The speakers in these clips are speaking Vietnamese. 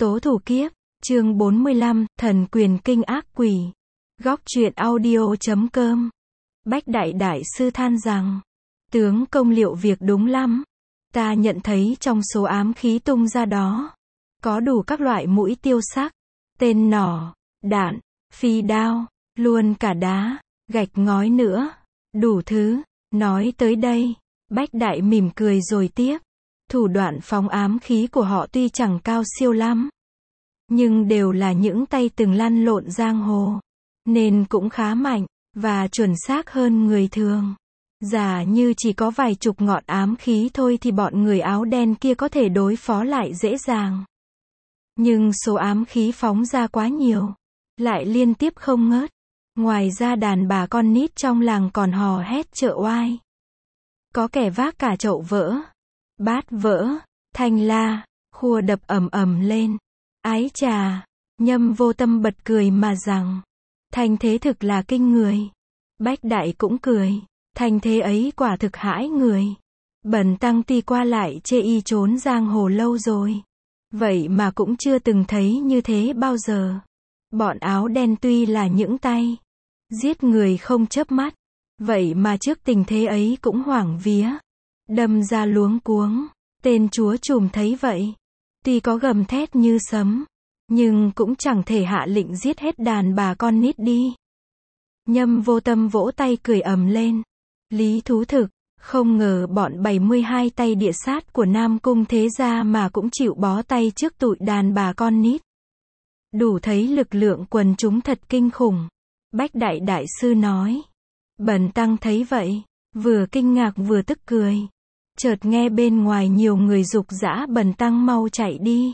Tố thủ kiếp, chương 45, thần quyền kinh ác quỷ. Góc truyện audio.com. Bách đại đại sư than rằng, tướng công liệu việc đúng lắm. Ta nhận thấy trong số ám khí tung ra đó, có đủ các loại mũi tiêu sắc, tên nỏ, đạn, phi đao, luôn cả đá, gạch ngói nữa, đủ thứ. Nói tới đây, Bách đại mỉm cười rồi tiếp. Thủ đoạn phóng ám khí của họ tuy chẳng cao siêu lắm, nhưng đều là những tay từng lăn lộn giang hồ, nên cũng khá mạnh, và chuẩn xác hơn người thường. Giả như chỉ có vài chục ngọn ám khí thôi thì bọn người áo đen kia có thể đối phó lại dễ dàng. Nhưng số ám khí phóng ra quá nhiều, lại liên tiếp không ngớt. Ngoài ra đàn bà con nít trong làng còn hò hét trợ oai. Có kẻ vác cả chậu vỡ, bát vỡ, thanh la, khua đập ầm ầm lên. Ái chà, Nhâm Vô Tâm bật cười mà rằng, thành thế thực là kinh người. Bách đại cũng cười, thành thế ấy quả thực hãi người. Bần tăng tuy qua lại chê y trốn giang hồ lâu rồi, vậy mà cũng chưa từng thấy như thế bao giờ. Bọn áo đen tuy là những tay giết người không chớp mắt, vậy mà trước tình thế ấy cũng hoảng vía, đâm ra luống cuống. Tên chúa trùm thấy vậy, tuy có gầm thét như sấm, nhưng cũng chẳng thể hạ lệnh giết hết đàn bà con nít đi. Nhâm Vô Tâm vỗ tay cười ầm lên. Lý thú thực, không ngờ bọn 72 tay địa sát của Nam Cung thế gia mà cũng chịu bó tay trước tụi đàn bà con nít. Đủ thấy lực lượng quần chúng thật kinh khủng. Bách đại đại sư nói. Bần tăng thấy vậy, vừa kinh ngạc vừa tức cười. Chợt nghe bên ngoài nhiều người giục giã bần tăng mau chạy đi.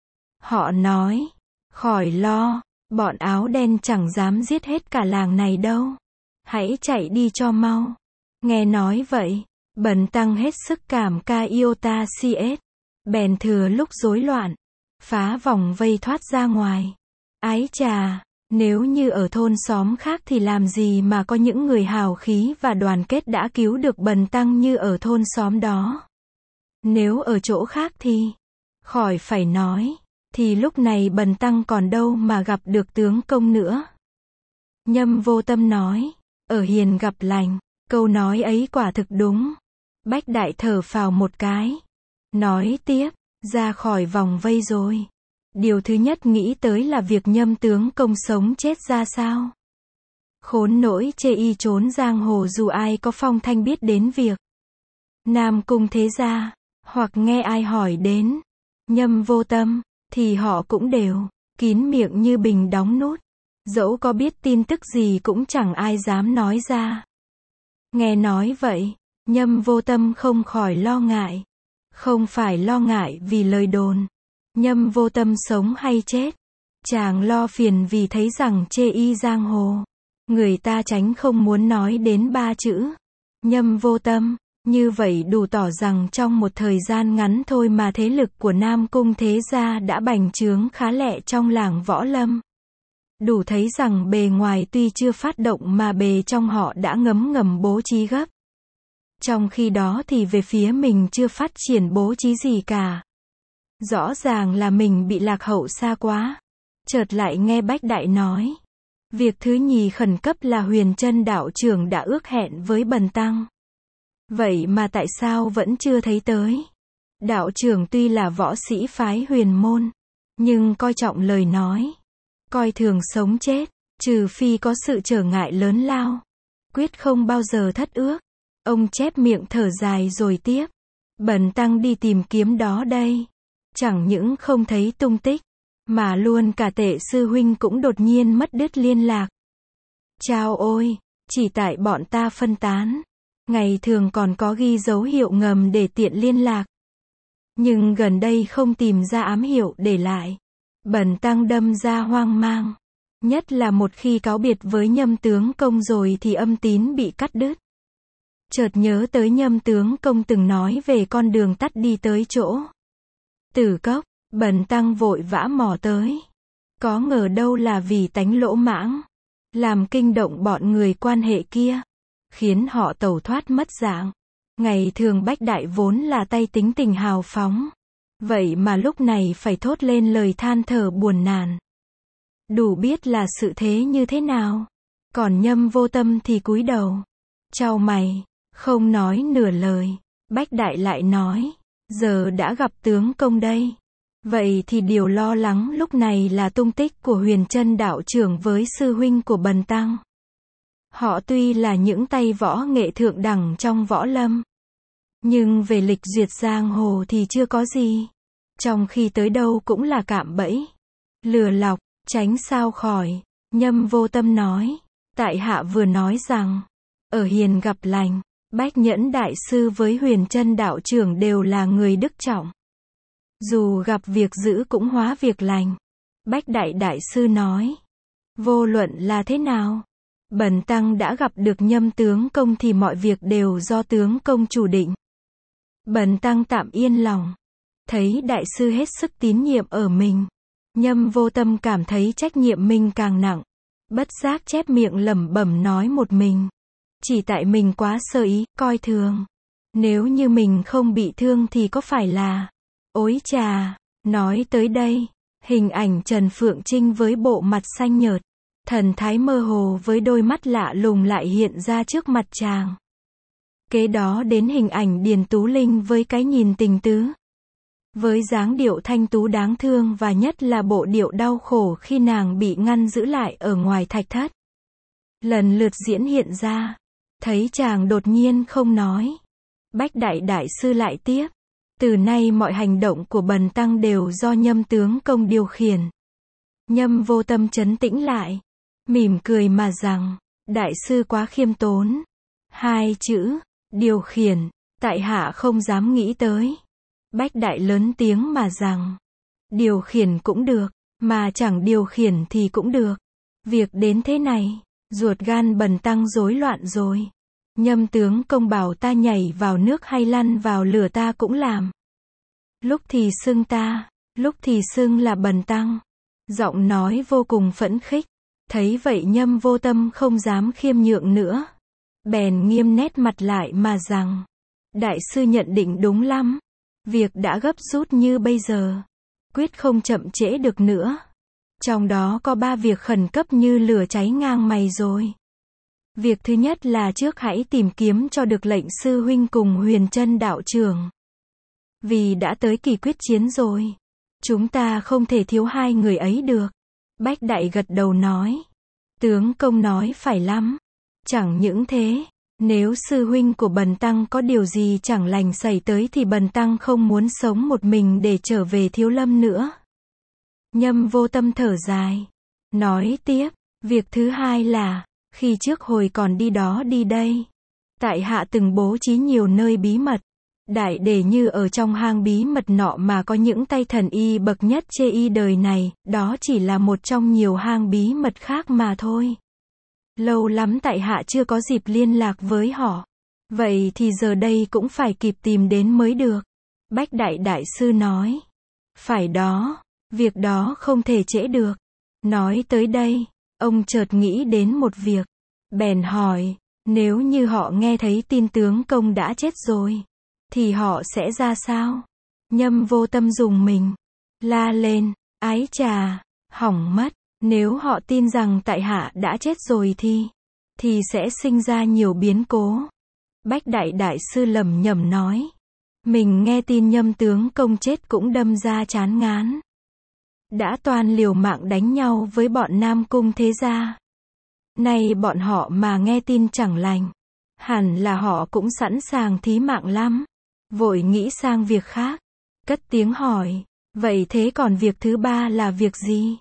Họ nói, khỏi lo, bọn áo đen chẳng dám giết hết cả làng này đâu. Hãy chạy đi cho mau. Nghe nói vậy, bần tăng hết sức cảm ca iota cs. Bèn thừa lúc rối loạn, phá vòng vây thoát ra ngoài. Ái chà, nếu như ở thôn xóm khác thì làm gì mà có những người hào khí và đoàn kết đã cứu được bần tăng như ở thôn xóm đó. Nếu ở chỗ khác thì, khỏi phải nói, thì lúc này bần tăng còn đâu mà gặp được tướng công nữa. Nhâm Vô Tâm nói, ở hiền gặp lành, câu nói ấy quả thực đúng. Bách đại thở phào một cái, nói tiếp, ra khỏi vòng vây rồi. Điều thứ nhất nghĩ tới là việc Nhâm tướng công sống chết ra sao. Khốn nỗi chê y trốn giang hồ dù ai có phong thanh biết đến việc Nam Cung thế gia, hoặc nghe ai hỏi đến Nhâm Vô Tâm, thì họ cũng đều kín miệng như bình đóng nút. Dẫu có biết tin tức gì cũng chẳng ai dám nói ra. Nghe nói vậy, Nhâm Vô Tâm không khỏi lo ngại. Không phải lo ngại vì lời đồn Nhâm Vô Tâm sống hay chết, chàng lo phiền vì thấy rằng chê y giang hồ, người ta tránh không muốn nói đến ba chữ Nhâm Vô Tâm. Như vậy đủ tỏ rằng trong một thời gian ngắn thôi mà thế lực của Nam Cung thế gia đã bành trướng khá lẹ trong làng võ lâm. Đủ thấy rằng bề ngoài tuy chưa phát động mà bề trong họ đã ngấm ngầm bố trí gấp. Trong khi đó thì về phía mình chưa phát triển bố trí gì cả. Rõ ràng là mình bị lạc hậu xa quá. Chợt lại nghe Bách đại nói, việc thứ nhì khẩn cấp là Huyền Trân đạo trưởng đã ước hẹn với bần tăng. Vậy mà tại sao vẫn chưa thấy tới? Đạo trưởng tuy là võ sĩ phái Huyền môn, nhưng coi trọng lời nói, coi thường sống chết, trừ phi có sự trở ngại lớn lao, quyết không bao giờ thất ước. Ông chép miệng thở dài rồi tiếp, bần tăng đi tìm kiếm đó đây, chẳng những không thấy tung tích, mà luôn cả Tệ sư huynh cũng đột nhiên mất đứt liên lạc. Chao ôi, chỉ tại bọn ta phân tán, ngày thường còn có ghi dấu hiệu ngầm để tiện liên lạc, nhưng gần đây không tìm ra ám hiệu để lại. Bần tăng đâm ra hoang mang, nhất là một khi cáo biệt với Nhâm tướng công rồi thì âm tín bị cắt đứt. Chợt nhớ tới Nhâm tướng công từng nói về con đường tắt đi tới chỗ Tử Cốc, bần tăng vội vã mò tới. Có ngờ đâu là vì tánh lỗ mãng, làm kinh động bọn người quan hệ kia, khiến họ tẩu thoát mất dạng. Ngày thường Bách đại vốn là tay tính tình hào phóng, Vậy mà lúc này phải thốt lên lời than thở buồn nàn. Đủ biết là sự thế như thế nào. Còn Nhâm Vô Tâm thì cúi đầu, chau mày, không nói nửa lời. Bách Đại lại nói, giờ đã gặp tướng công đây. Vậy thì điều lo lắng lúc này là tung tích của Huyền Trân đạo trưởng với sư huynh của Bần Tăng. Họ tuy là những tay võ nghệ thượng đẳng trong võ lâm, nhưng về lịch duyệt giang hồ thì chưa có gì. Trong khi tới đâu cũng là cạm bẫy, lừa lọc, tránh sao khỏi. Nhâm Vô Tâm nói, tại hạ vừa nói rằng, ở hiền gặp lành, Bách Nhẫn đại sư với Huyền Trân đạo trưởng đều là người đức trọng. Dù gặp việc dữ cũng hóa việc lành. Bách Đại đại sư nói, vô luận là thế nào, Bần Tăng đã gặp được Nhâm tướng công thì mọi việc đều do tướng công chủ định. Bần Tăng tạm yên lòng. Thấy đại sư hết sức tín nhiệm ở mình, Nhâm Vô Tâm cảm thấy trách nhiệm mình càng nặng. Bất giác chép miệng lẩm bẩm nói một mình. Chỉ tại mình quá sơ ý, coi thường. Nếu như mình không bị thương thì có phải là... Ối chà, nói tới đây, hình ảnh Trần Phượng Trinh với bộ mặt xanh nhợt, thần thái mơ hồ với đôi mắt lạ lùng lại hiện ra trước mặt chàng. Kế đó đến hình ảnh Điền Tú Linh với cái nhìn tình tứ, với dáng điệu thanh tú đáng thương và nhất là bộ điệu đau khổ khi nàng bị ngăn giữ lại ở ngoài thạch thất. Lần lượt diễn hiện ra, thấy chàng đột nhiên không nói. Bách Đại đại sư lại tiếp. Từ nay mọi hành động của Bần Tăng đều do Nhâm tướng công điều khiển. Nhâm Vô Tâm trấn tĩnh lại, mỉm cười mà rằng, đại sư quá khiêm tốn. Hai chữ, điều khiển, tại hạ không dám nghĩ tới. Bách Đại lớn tiếng mà rằng, điều khiển cũng được, mà chẳng điều khiển thì cũng được. Việc đến thế này, ruột gan Bần Tăng rối loạn rồi. Nhâm tướng công bảo ta nhảy vào nước hay lăn vào lửa ta cũng làm. Lúc thì xưng ta, lúc thì xưng là Bần Tăng. Giọng nói vô cùng phẫn khích. Thấy vậy Nhâm Vô Tâm không dám khiêm nhượng nữa. Bèn nghiêm nét mặt lại mà rằng, đại sư nhận định đúng lắm. Việc đã gấp rút như bây giờ, quyết không chậm trễ được nữa. Trong đó có 3 việc khẩn cấp như lửa cháy ngang mày rồi. Việc thứ nhất là trước hãy tìm kiếm cho được lệnh sư huynh cùng Huyền Trân đạo trưởng. Vì đã tới kỳ quyết chiến rồi, chúng ta không thể thiếu hai người ấy được. Bách Đại gật đầu nói, tướng công nói phải lắm. Chẳng những thế, nếu sư huynh của Bần Tăng có điều gì chẳng lành xảy tới thì Bần Tăng không muốn sống một mình để trở về Thiếu Lâm nữa. Nhâm Vô Tâm thở dài, nói tiếp, việc thứ hai là, khi trước hồi còn đi đó đi đây, tại hạ từng bố trí nhiều nơi bí mật. Đại để như ở trong hang bí mật nọ mà có những tay thần y bậc nhất chê y đời này, đó chỉ là một trong nhiều hang bí mật khác mà thôi. Lâu lắm tại hạ chưa có dịp liên lạc với họ. Vậy thì giờ đây cũng phải kịp tìm đến mới được. Bách Đại đại sư nói. Phải đó, việc đó không thể trễ được. Nói tới đây, ông chợt nghĩ đến một việc. Bèn hỏi, nếu như họ nghe thấy tin tướng công đã chết rồi, thì họ sẽ ra sao? Nhâm Vô Tâm dùng mình, la lên, ái chà, hỏng mất. Nếu họ tin rằng tại hạ đã chết rồi thì sẽ sinh ra nhiều biến cố. Bách Đại đại sư lẩm nhẩm nói, mình nghe tin Nhâm tướng công chết cũng đâm ra chán ngán. Đã toan liều mạng đánh nhau với bọn Nam Cung thế gia. Nay bọn họ mà nghe tin chẳng lành, hẳn là họ cũng sẵn sàng thí mạng lắm. Vội nghĩ sang việc khác, cất tiếng hỏi, vậy thế còn việc thứ ba là việc gì?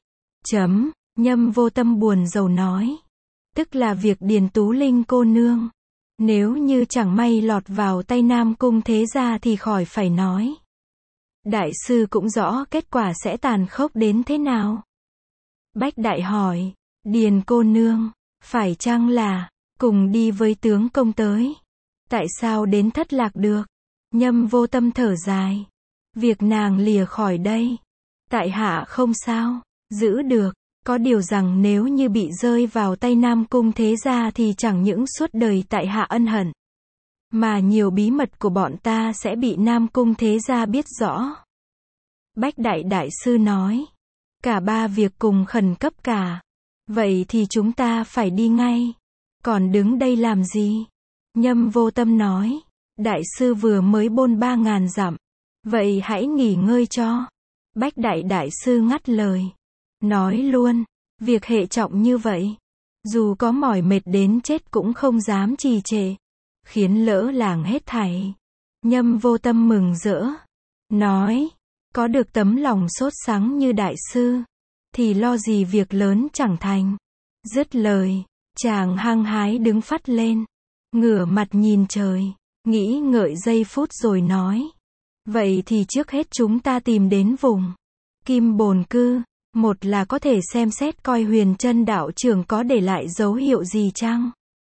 Nhâm Vô Tâm buồn rầu nói, tức là việc Điền Tú Linh cô nương. Nếu như chẳng may lọt vào tay Nam Cung thế gia thì khỏi phải nói. Đại sư cũng rõ kết quả sẽ tàn khốc đến thế nào. Bách Đại hỏi, Điền cô nương, phải chăng là cùng đi với tướng công tới? Tại sao đến thất lạc được? Nhâm Vô Tâm thở dài, việc nàng lìa khỏi đây, tại hạ không sao giữ được. Có điều rằng nếu như bị rơi vào tay Nam Cung thế gia thì chẳng những suốt đời tại hạ ân hận, mà nhiều bí mật của bọn ta sẽ bị Nam Cung thế gia biết rõ. Bách Đại Đại Sư nói. Cả ba việc cùng khẩn cấp cả. Vậy thì chúng ta phải đi ngay. Còn đứng đây làm gì? Nhâm Vô Tâm nói. Đại sư vừa mới bôn 3.000 dặm. Vậy hãy nghỉ ngơi cho. Bách Đại Đại Sư ngắt lời. Nói luôn. Việc hệ trọng như vậy. Dù có mỏi mệt đến chết cũng không dám trì trệ. Khiến lỡ làng hết thảy. Nhâm Vô Tâm mừng rỡ. Nói. Có được tấm lòng sốt sắng như đại sư. Thì lo gì việc lớn chẳng thành. Dứt lời. Chàng hăng hái đứng phắt lên. Ngửa mặt nhìn trời. Nghĩ ngợi giây phút rồi nói. Vậy thì trước hết chúng ta tìm đến vùng Kim Bồn Cư. Một là có thể xem xét coi Huyền Trân đạo trưởng có để lại dấu hiệu gì chăng?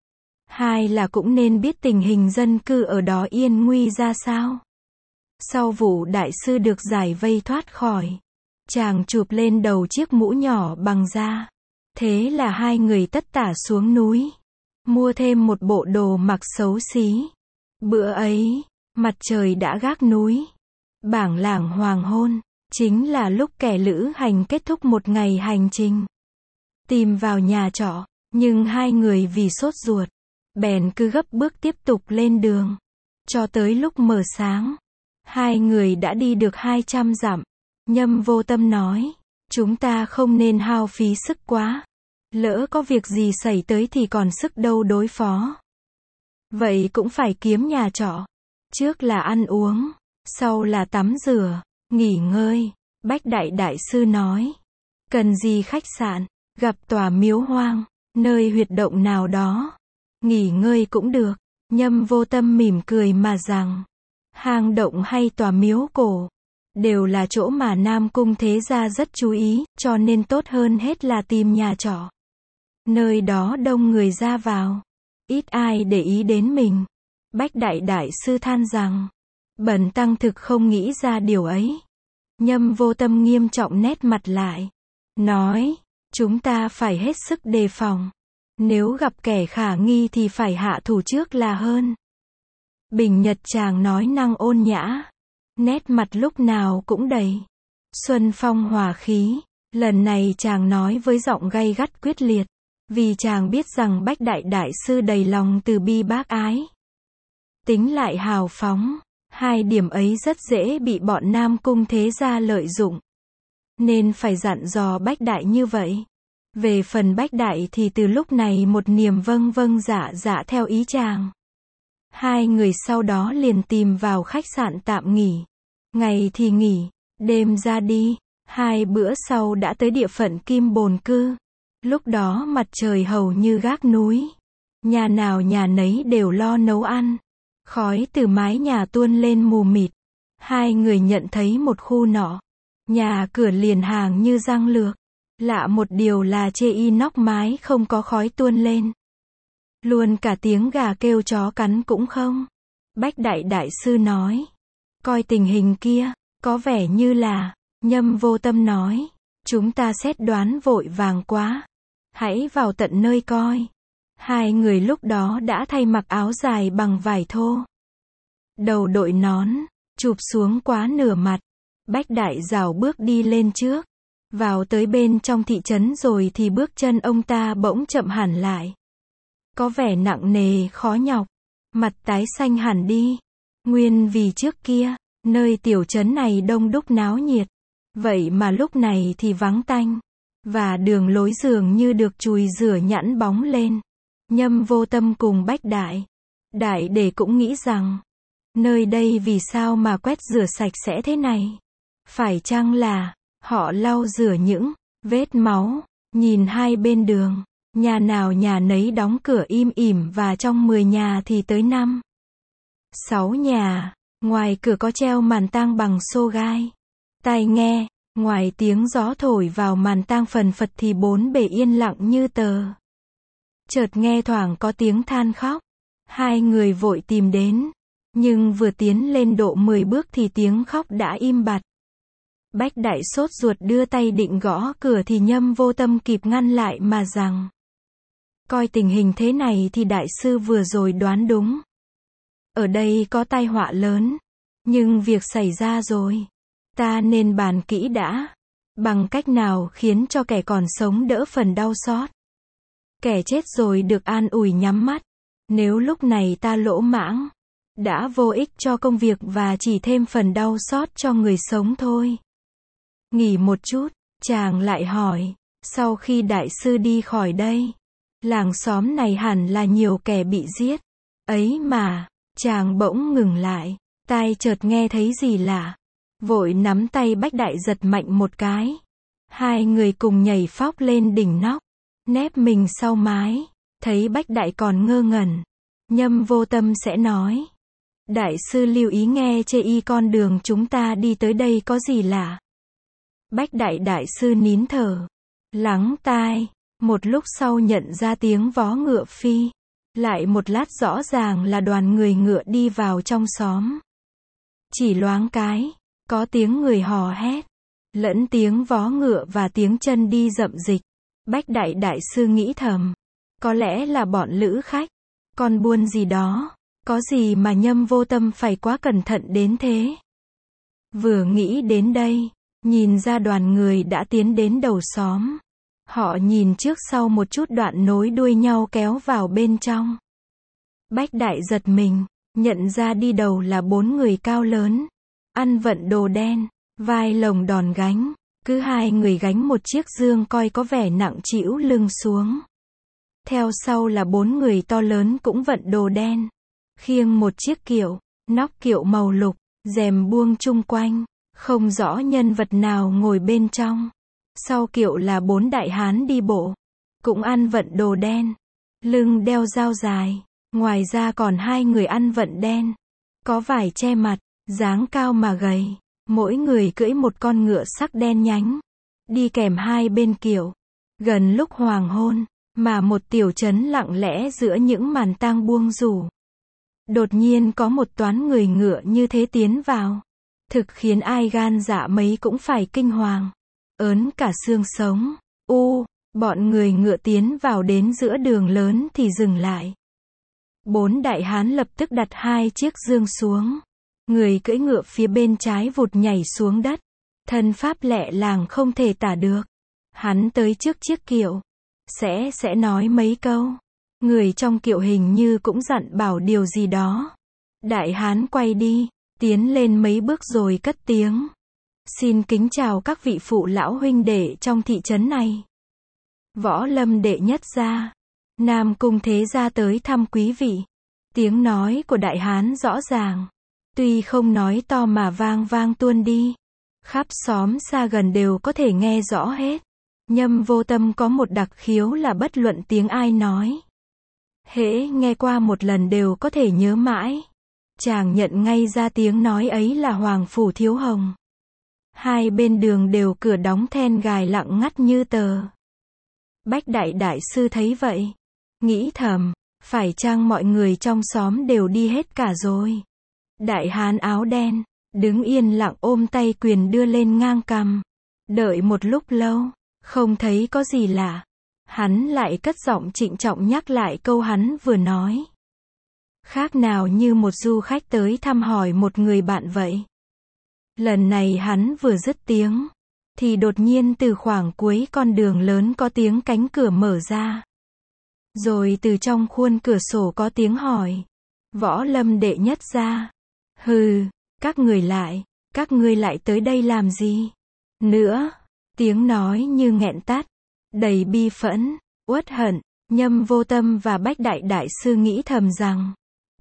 Hai là cũng nên biết tình hình dân cư ở đó yên nguy ra sao. Sau vụ đại sư được giải vây thoát khỏi, chàng chụp lên đầu chiếc mũ nhỏ bằng da. Thế là hai người tất tả xuống núi, mua thêm một bộ đồ mặc xấu xí. Bữa ấy, mặt trời đã gác núi. Bảng lảng hoàng hôn, chính là lúc kẻ lữ hành kết thúc một ngày hành trình. Tìm vào nhà trọ, nhưng hai người vì sốt ruột, bèn cứ gấp bước tiếp tục lên đường. Cho tới lúc mờ sáng, hai người đã đi được 200 dặm. Nhâm Vô Tâm nói, chúng ta không nên hao phí sức quá. Lỡ có việc gì xảy tới thì còn sức đâu đối phó. Vậy cũng phải kiếm nhà trọ. Trước là ăn uống, sau là tắm rửa, nghỉ ngơi. Bách Đại Đại Sư nói, cần gì khách sạn, gặp tòa miếu hoang, nơi huyệt động nào đó, nghỉ ngơi cũng được. Nhâm Vô Tâm mỉm cười mà rằng, hang động hay tòa miếu cổ, đều là chỗ mà Nam Cung Thế Gia rất chú ý, cho nên tốt hơn hết là tìm nhà trọ. Nơi đó đông người ra vào, ít ai để ý đến mình. Bách Đại Đại Sư than rằng, bần tăng thực không nghĩ ra điều ấy. Nhâm Vô Tâm nghiêm trọng nét mặt lại, nói, chúng ta phải hết sức đề phòng. Nếu gặp kẻ khả nghi thì phải hạ thủ trước là hơn. Bình Nhật chàng nói năng ôn nhã, nét mặt lúc nào cũng đầy xuân phong hòa khí. Lần này chàng nói với giọng gay gắt quyết liệt, vì chàng biết rằng Bách Đại Đại Sư đầy lòng từ bi bác ái, tính lại hào phóng. Hai điểm ấy rất dễ bị bọn Nam Cung Thế Gia lợi dụng, nên phải dặn dò Bách Đại như vậy. Về phần Bách Đại thì từ lúc này một niềm vâng vâng dạ dạ theo ý chàng. Hai người sau đó liền tìm vào khách sạn tạm nghỉ. Ngày thì nghỉ, đêm ra đi. 2 bữa sau đã tới địa phận Kim Bồn Cư. Lúc đó mặt trời hầu như gác núi. Nhà nào nhà nấy đều lo nấu ăn. Khói từ mái nhà tuôn lên mù mịt. Hai người nhận thấy một khu nọ, nhà cửa liền hàng như răng lược. Lạ một điều là chê inox mái không có khói tuôn lên. Luôn cả tiếng gà kêu chó cắn cũng không. Bách Đại Đại Sư nói, coi tình hình kia, có vẻ như là. Nhâm Vô Tâm nói, chúng ta xét đoán vội vàng quá. Hãy vào tận nơi coi. Hai người lúc đó đã thay mặc áo dài bằng vải thô. Đầu đội nón, chụp xuống quá nửa mặt. Bách Đại rảo bước đi lên trước. Vào tới bên trong thị trấn rồi thì bước chân ông ta bỗng chậm hẳn lại. Có vẻ nặng nề khó nhọc. Mặt tái xanh hẳn đi. Nguyên vì trước kia, nơi tiểu trấn này đông đúc náo nhiệt. Vậy mà lúc này thì vắng tanh. Và đường lối dường như được chùi rửa nhẵn bóng lên. Nhâm Vô Tâm cùng Bách Đại để cũng nghĩ rằng, nơi đây vì sao mà quét rửa sạch sẽ thế này? Phải chăng là họ lau rửa những vết máu? Nhìn hai bên đường, nhà nào nhà nấy đóng cửa im ỉm và trong 10 nhà thì tới 5, 6 nhà. Ngoài cửa có treo màn tang bằng xô gai. Tai nghe, ngoài tiếng gió thổi vào màn tang phần phật thì bốn bề yên lặng như tờ. Chợt nghe thoảng có tiếng than khóc. Hai người vội tìm đến. Nhưng vừa tiến lên độ 10 bước thì tiếng khóc đã im bặt. Bách Đại sốt ruột đưa tay định gõ cửa thì Nhâm Vô Tâm kịp ngăn lại mà rằng, coi tình hình thế này thì đại sư vừa rồi đoán đúng. Ở đây có tai họa lớn. Nhưng việc xảy ra rồi. Ta nên bàn kỹ đã. Bằng cách nào khiến cho kẻ còn sống đỡ phần đau xót. Kẻ chết rồi được an ủi nhắm mắt. Nếu lúc này ta lỗ mãng, đã vô ích cho công việc và chỉ thêm phần đau xót cho người sống thôi. Nghỉ một chút, chàng lại hỏi, sau khi đại sư đi khỏi đây, làng xóm này hẳn là nhiều kẻ bị giết. Ấy mà, chàng bỗng ngừng lại, tai chợt nghe thấy gì lạ. Vội nắm tay Bách Đại giật mạnh một cái. Hai người cùng nhảy phóc lên đỉnh nóc, nép mình sau mái. Thấy Bách Đại còn ngơ ngẩn, Nhâm Vô Tâm sẽ nói. Đại sư lưu ý nghe chê y con đường chúng ta đi tới đây có gì lạ. Bách Đại sư nín thở, lắng tai, một lúc sau nhận ra tiếng vó ngựa phi. Lại một lát rõ ràng là đoàn người ngựa đi vào trong xóm. Chỉ loáng cái, có tiếng người hò hét, lẫn tiếng vó ngựa và tiếng chân đi rậm dịch. Bách Đại sư nghĩ thầm, có lẽ là bọn lữ khách, con buôn gì đó, có gì mà Nhâm Vô Tâm phải quá cẩn thận đến thế. Vừa nghĩ đến đây, nhìn ra đoàn người đã tiến đến đầu xóm. Họ nhìn trước sau một chút đoạn nối đuôi nhau kéo vào bên trong. Bách Đại giật mình, nhận ra đi đầu là 4 người cao lớn, ăn vận đồ đen, vai lồng đòn gánh, cứ 2 người gánh một chiếc dương coi có vẻ nặng trĩu lưng xuống. Theo sau là 4 người to lớn cũng vận đồ đen, khiêng một chiếc kiệu, nóc kiệu màu lục, rèm buông chung quanh, không rõ nhân vật nào ngồi bên trong. Sau kiệu là 4 đại hán đi bộ, cũng ăn vận đồ đen, lưng đeo dao dài. Ngoài ra còn 2 người ăn vận đen, có vải che mặt, dáng cao mà gầy, mỗi người cưỡi một con ngựa sắc đen nhánh, đi kèm hai bên kiệu. Gần lúc hoàng hôn, mà một tiểu trấn lặng lẽ giữa những màn tang buông rủ. Đột nhiên có một toán người ngựa như thế tiến vào, thực khiến ai gan dạ mấy cũng phải kinh hoàng, ớn cả xương sống. Bọn người ngựa tiến vào đến giữa đường lớn thì dừng lại. 4 đại hán lập tức đặt 2 chiếc dương xuống. Người cưỡi ngựa phía bên trái vụt nhảy xuống đất. Thân pháp lẹ làng không thể tả được. Hắn tới trước chiếc kiệu. Sẽ nói mấy câu. Người trong kiệu hình như cũng dặn bảo điều gì đó. Đại hán quay đi, tiến lên mấy bước rồi cất tiếng. Xin kính chào các vị phụ lão huynh đệ trong thị trấn này. Võ Lâm đệ nhất gia, Nam Cung thế gia tới thăm quý vị. Tiếng nói của đại hán rõ ràng, tuy không nói to mà vang vang tuôn đi. Khắp xóm xa gần đều có thể nghe rõ hết. Nhâm Vô Tâm có một đặc khiếu là bất luận tiếng ai nói, hễ nghe qua một lần đều có thể nhớ mãi. Chàng nhận ngay ra tiếng nói ấy là Hoàng Phủ Thiếu Hồng. Hai bên đường đều cửa đóng then gài lặng ngắt như tờ. Bách Đại sư thấy vậy, nghĩ thầm, phải chăng mọi người trong xóm đều đi hết cả rồi. Đại hán áo đen, đứng yên lặng ôm tay quyền đưa lên ngang cằm. Đợi một lúc lâu, không thấy có gì lạ. Hắn lại cất giọng trịnh trọng nhắc lại câu hắn vừa nói. Khác nào như một du khách tới thăm hỏi một người bạn vậy. Lần này hắn vừa dứt tiếng, thì đột nhiên từ khoảng cuối con đường lớn có tiếng cánh cửa mở ra. Rồi từ trong khuôn cửa sổ có tiếng hỏi. Võ Lâm đệ nhất gia. Hừ, các người lại tới đây làm gì? Nữa, tiếng nói như nghẹn tắt, đầy bi phẫn, uất hận. Nhâm Vô Tâm và Bách Đại sư nghĩ thầm rằng,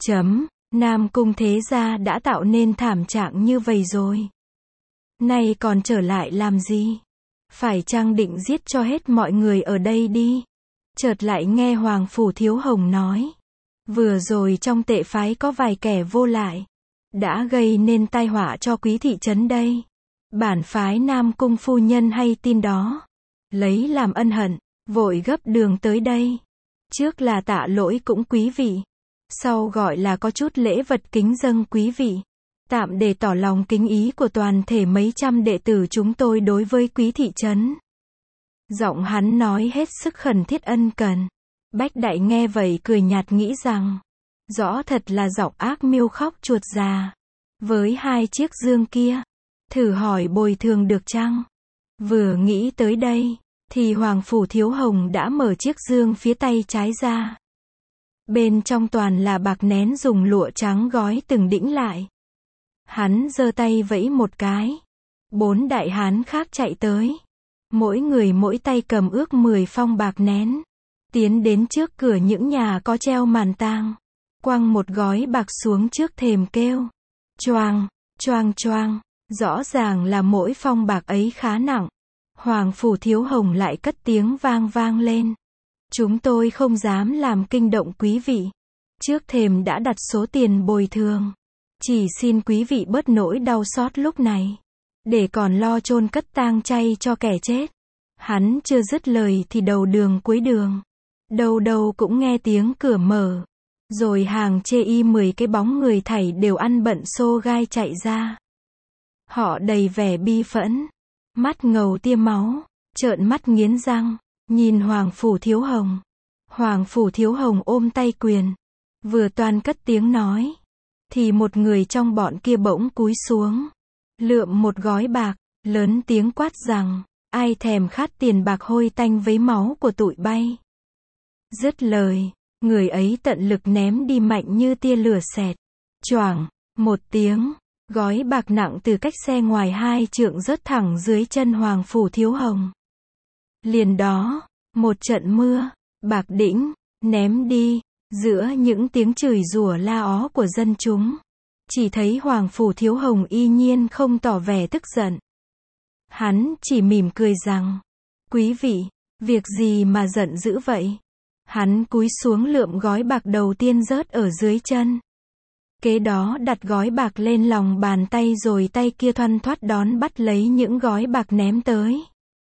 Nam Cung thế gia đã tạo nên thảm trạng như vậy rồi. Nay còn trở lại làm gì? Phải chăng định giết cho hết mọi người ở đây đi? Chợt lại nghe Hoàng Phủ Thiếu Hồng nói, vừa rồi trong tệ phái có vài kẻ vô lại, đã gây nên tai họa cho quý thị trấn đây. Bản phái Nam Cung phu nhân hay tin đó, lấy làm ân hận, vội gấp đường tới đây. Trước là tạ lỗi cũng quý vị, sau gọi là có chút lễ vật kính dâng quý vị, tạm để tỏ lòng kính ý của toàn thể mấy trăm đệ tử chúng tôi đối với quý thị trấn. Giọng hắn nói hết sức khẩn thiết ân cần. Bách Đại nghe vậy cười nhạt nghĩ rằng, rõ thật là giọng ác miêu khóc chuột già. Với 2 chiếc dương kia, thử hỏi bồi thường được chăng? Vừa nghĩ tới đây, thì Hoàng Phủ Thiếu Hồng đã mở chiếc dương phía tay trái ra. Bên trong toàn là bạc nén dùng lụa trắng gói từng đĩnh lại. Hắn giơ tay vẫy một cái. 4 đại hán khác chạy tới. Mỗi người mỗi tay cầm ước 10 phong bạc nén. Tiến đến trước cửa những nhà có treo màn tang. Quăng một gói bạc xuống trước thềm kêu. Choang, choang choang. Rõ ràng là mỗi phong bạc ấy khá nặng. Hoàng Phủ Thiếu Hồng lại cất tiếng vang vang lên. Chúng tôi không dám làm kinh động quý vị. Trước thềm đã đặt số tiền bồi thường. Chỉ xin quý vị bớt nỗi đau xót lúc này. Để còn lo chôn cất tang chay cho kẻ chết. Hắn chưa dứt lời thì đầu đường cuối đường. Đâu đâu cũng nghe tiếng cửa mở. Rồi hàng chê y 10 cái bóng người thảy đều ăn bận xô gai chạy ra. Họ đầy vẻ bi phẫn. Mắt ngầu tia máu. Trợn mắt nghiến răng. Nhìn Hoàng Phủ Thiếu Hồng. Hoàng Phủ Thiếu Hồng ôm tay quyền. Vừa toan cất tiếng nói. Thì một người trong bọn kia bỗng cúi xuống. Lượm một gói bạc. Lớn tiếng quát rằng. Ai thèm khát tiền bạc hôi tanh với máu của tụi bay. Dứt lời. Người ấy tận lực ném đi mạnh như tia lửa xẹt. Choảng. Một tiếng. Gói bạc nặng từ cách xe ngoài 2 trượng rớt thẳng dưới chân Hoàng Phủ Thiếu Hồng. Liền đó. Một trận mưa. Bạc đĩnh. Ném đi. Giữa những tiếng chửi rủa la ó của dân chúng. Chỉ thấy Hoàng Phủ Thiếu Hồng y nhiên không tỏ vẻ tức giận. Hắn chỉ mỉm cười rằng. Quý vị. Việc gì mà giận dữ vậy? Hắn cúi xuống lượm gói bạc đầu tiên rớt ở dưới chân. Kế đó đặt gói bạc lên lòng bàn tay rồi tay kia thoăn thoắt đón bắt lấy những gói bạc ném tới.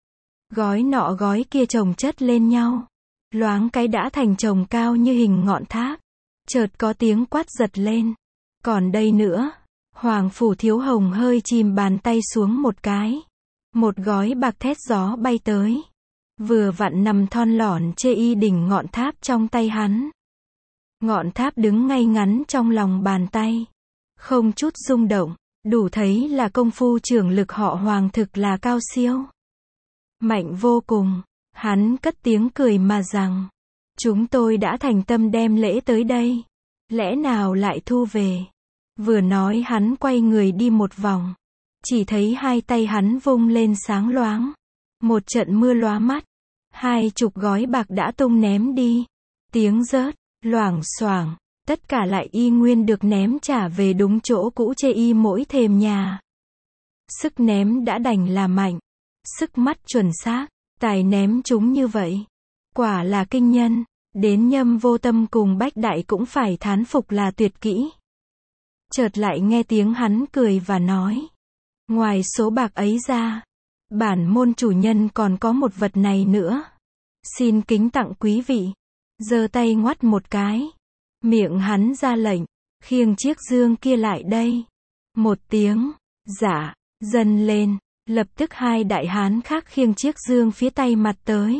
Gói nọ gói kia chồng chất lên nhau. Loáng cái đã thành chồng cao như hình ngọn tháp. Chợt có tiếng quát giật lên. Còn đây nữa. Hoàng Phủ Thiếu Hồng hơi chìm bàn tay xuống một cái. Một gói bạc thét gió bay tới. Vừa vặn nằm thon lỏn chê y đỉnh ngọn tháp trong tay hắn. Ngọn tháp đứng ngay ngắn trong lòng bàn tay. Không chút rung động. Đủ thấy là công phu trưởng lực họ Hoàng thực là cao siêu. Mạnh vô cùng. Hắn cất tiếng cười mà rằng. Chúng tôi đã thành tâm đem lễ tới đây. Lẽ nào lại thu về? Vừa nói hắn quay người đi một vòng. Chỉ thấy hai tay hắn vung lên sáng loáng. Một trận mưa lóa mắt. 20 gói bạc đã tung ném đi. Tiếng rớt, loảng xoảng. Tất cả lại y nguyên được ném trả về đúng chỗ cũ chê y mỗi thềm nhà. Sức ném đã đành là mạnh. Sức mắt chuẩn xác. Tài ném chúng như vậy. Quả là kinh nhân. Đến Nhâm Vô Tâm cùng Bách Đại cũng phải thán phục là tuyệt kỹ. Chợt lại nghe tiếng hắn cười và nói. Ngoài số bạc ấy ra. Bản môn chủ nhân còn có một vật này nữa. Xin kính tặng quý vị. Giơ tay ngoắt một cái. Miệng hắn ra lệnh. Khiêng chiếc dương kia lại đây. Một tiếng. Dạ. Dần lên. Lập tức 2 đại hán khác khiêng chiếc dương phía tay mặt tới.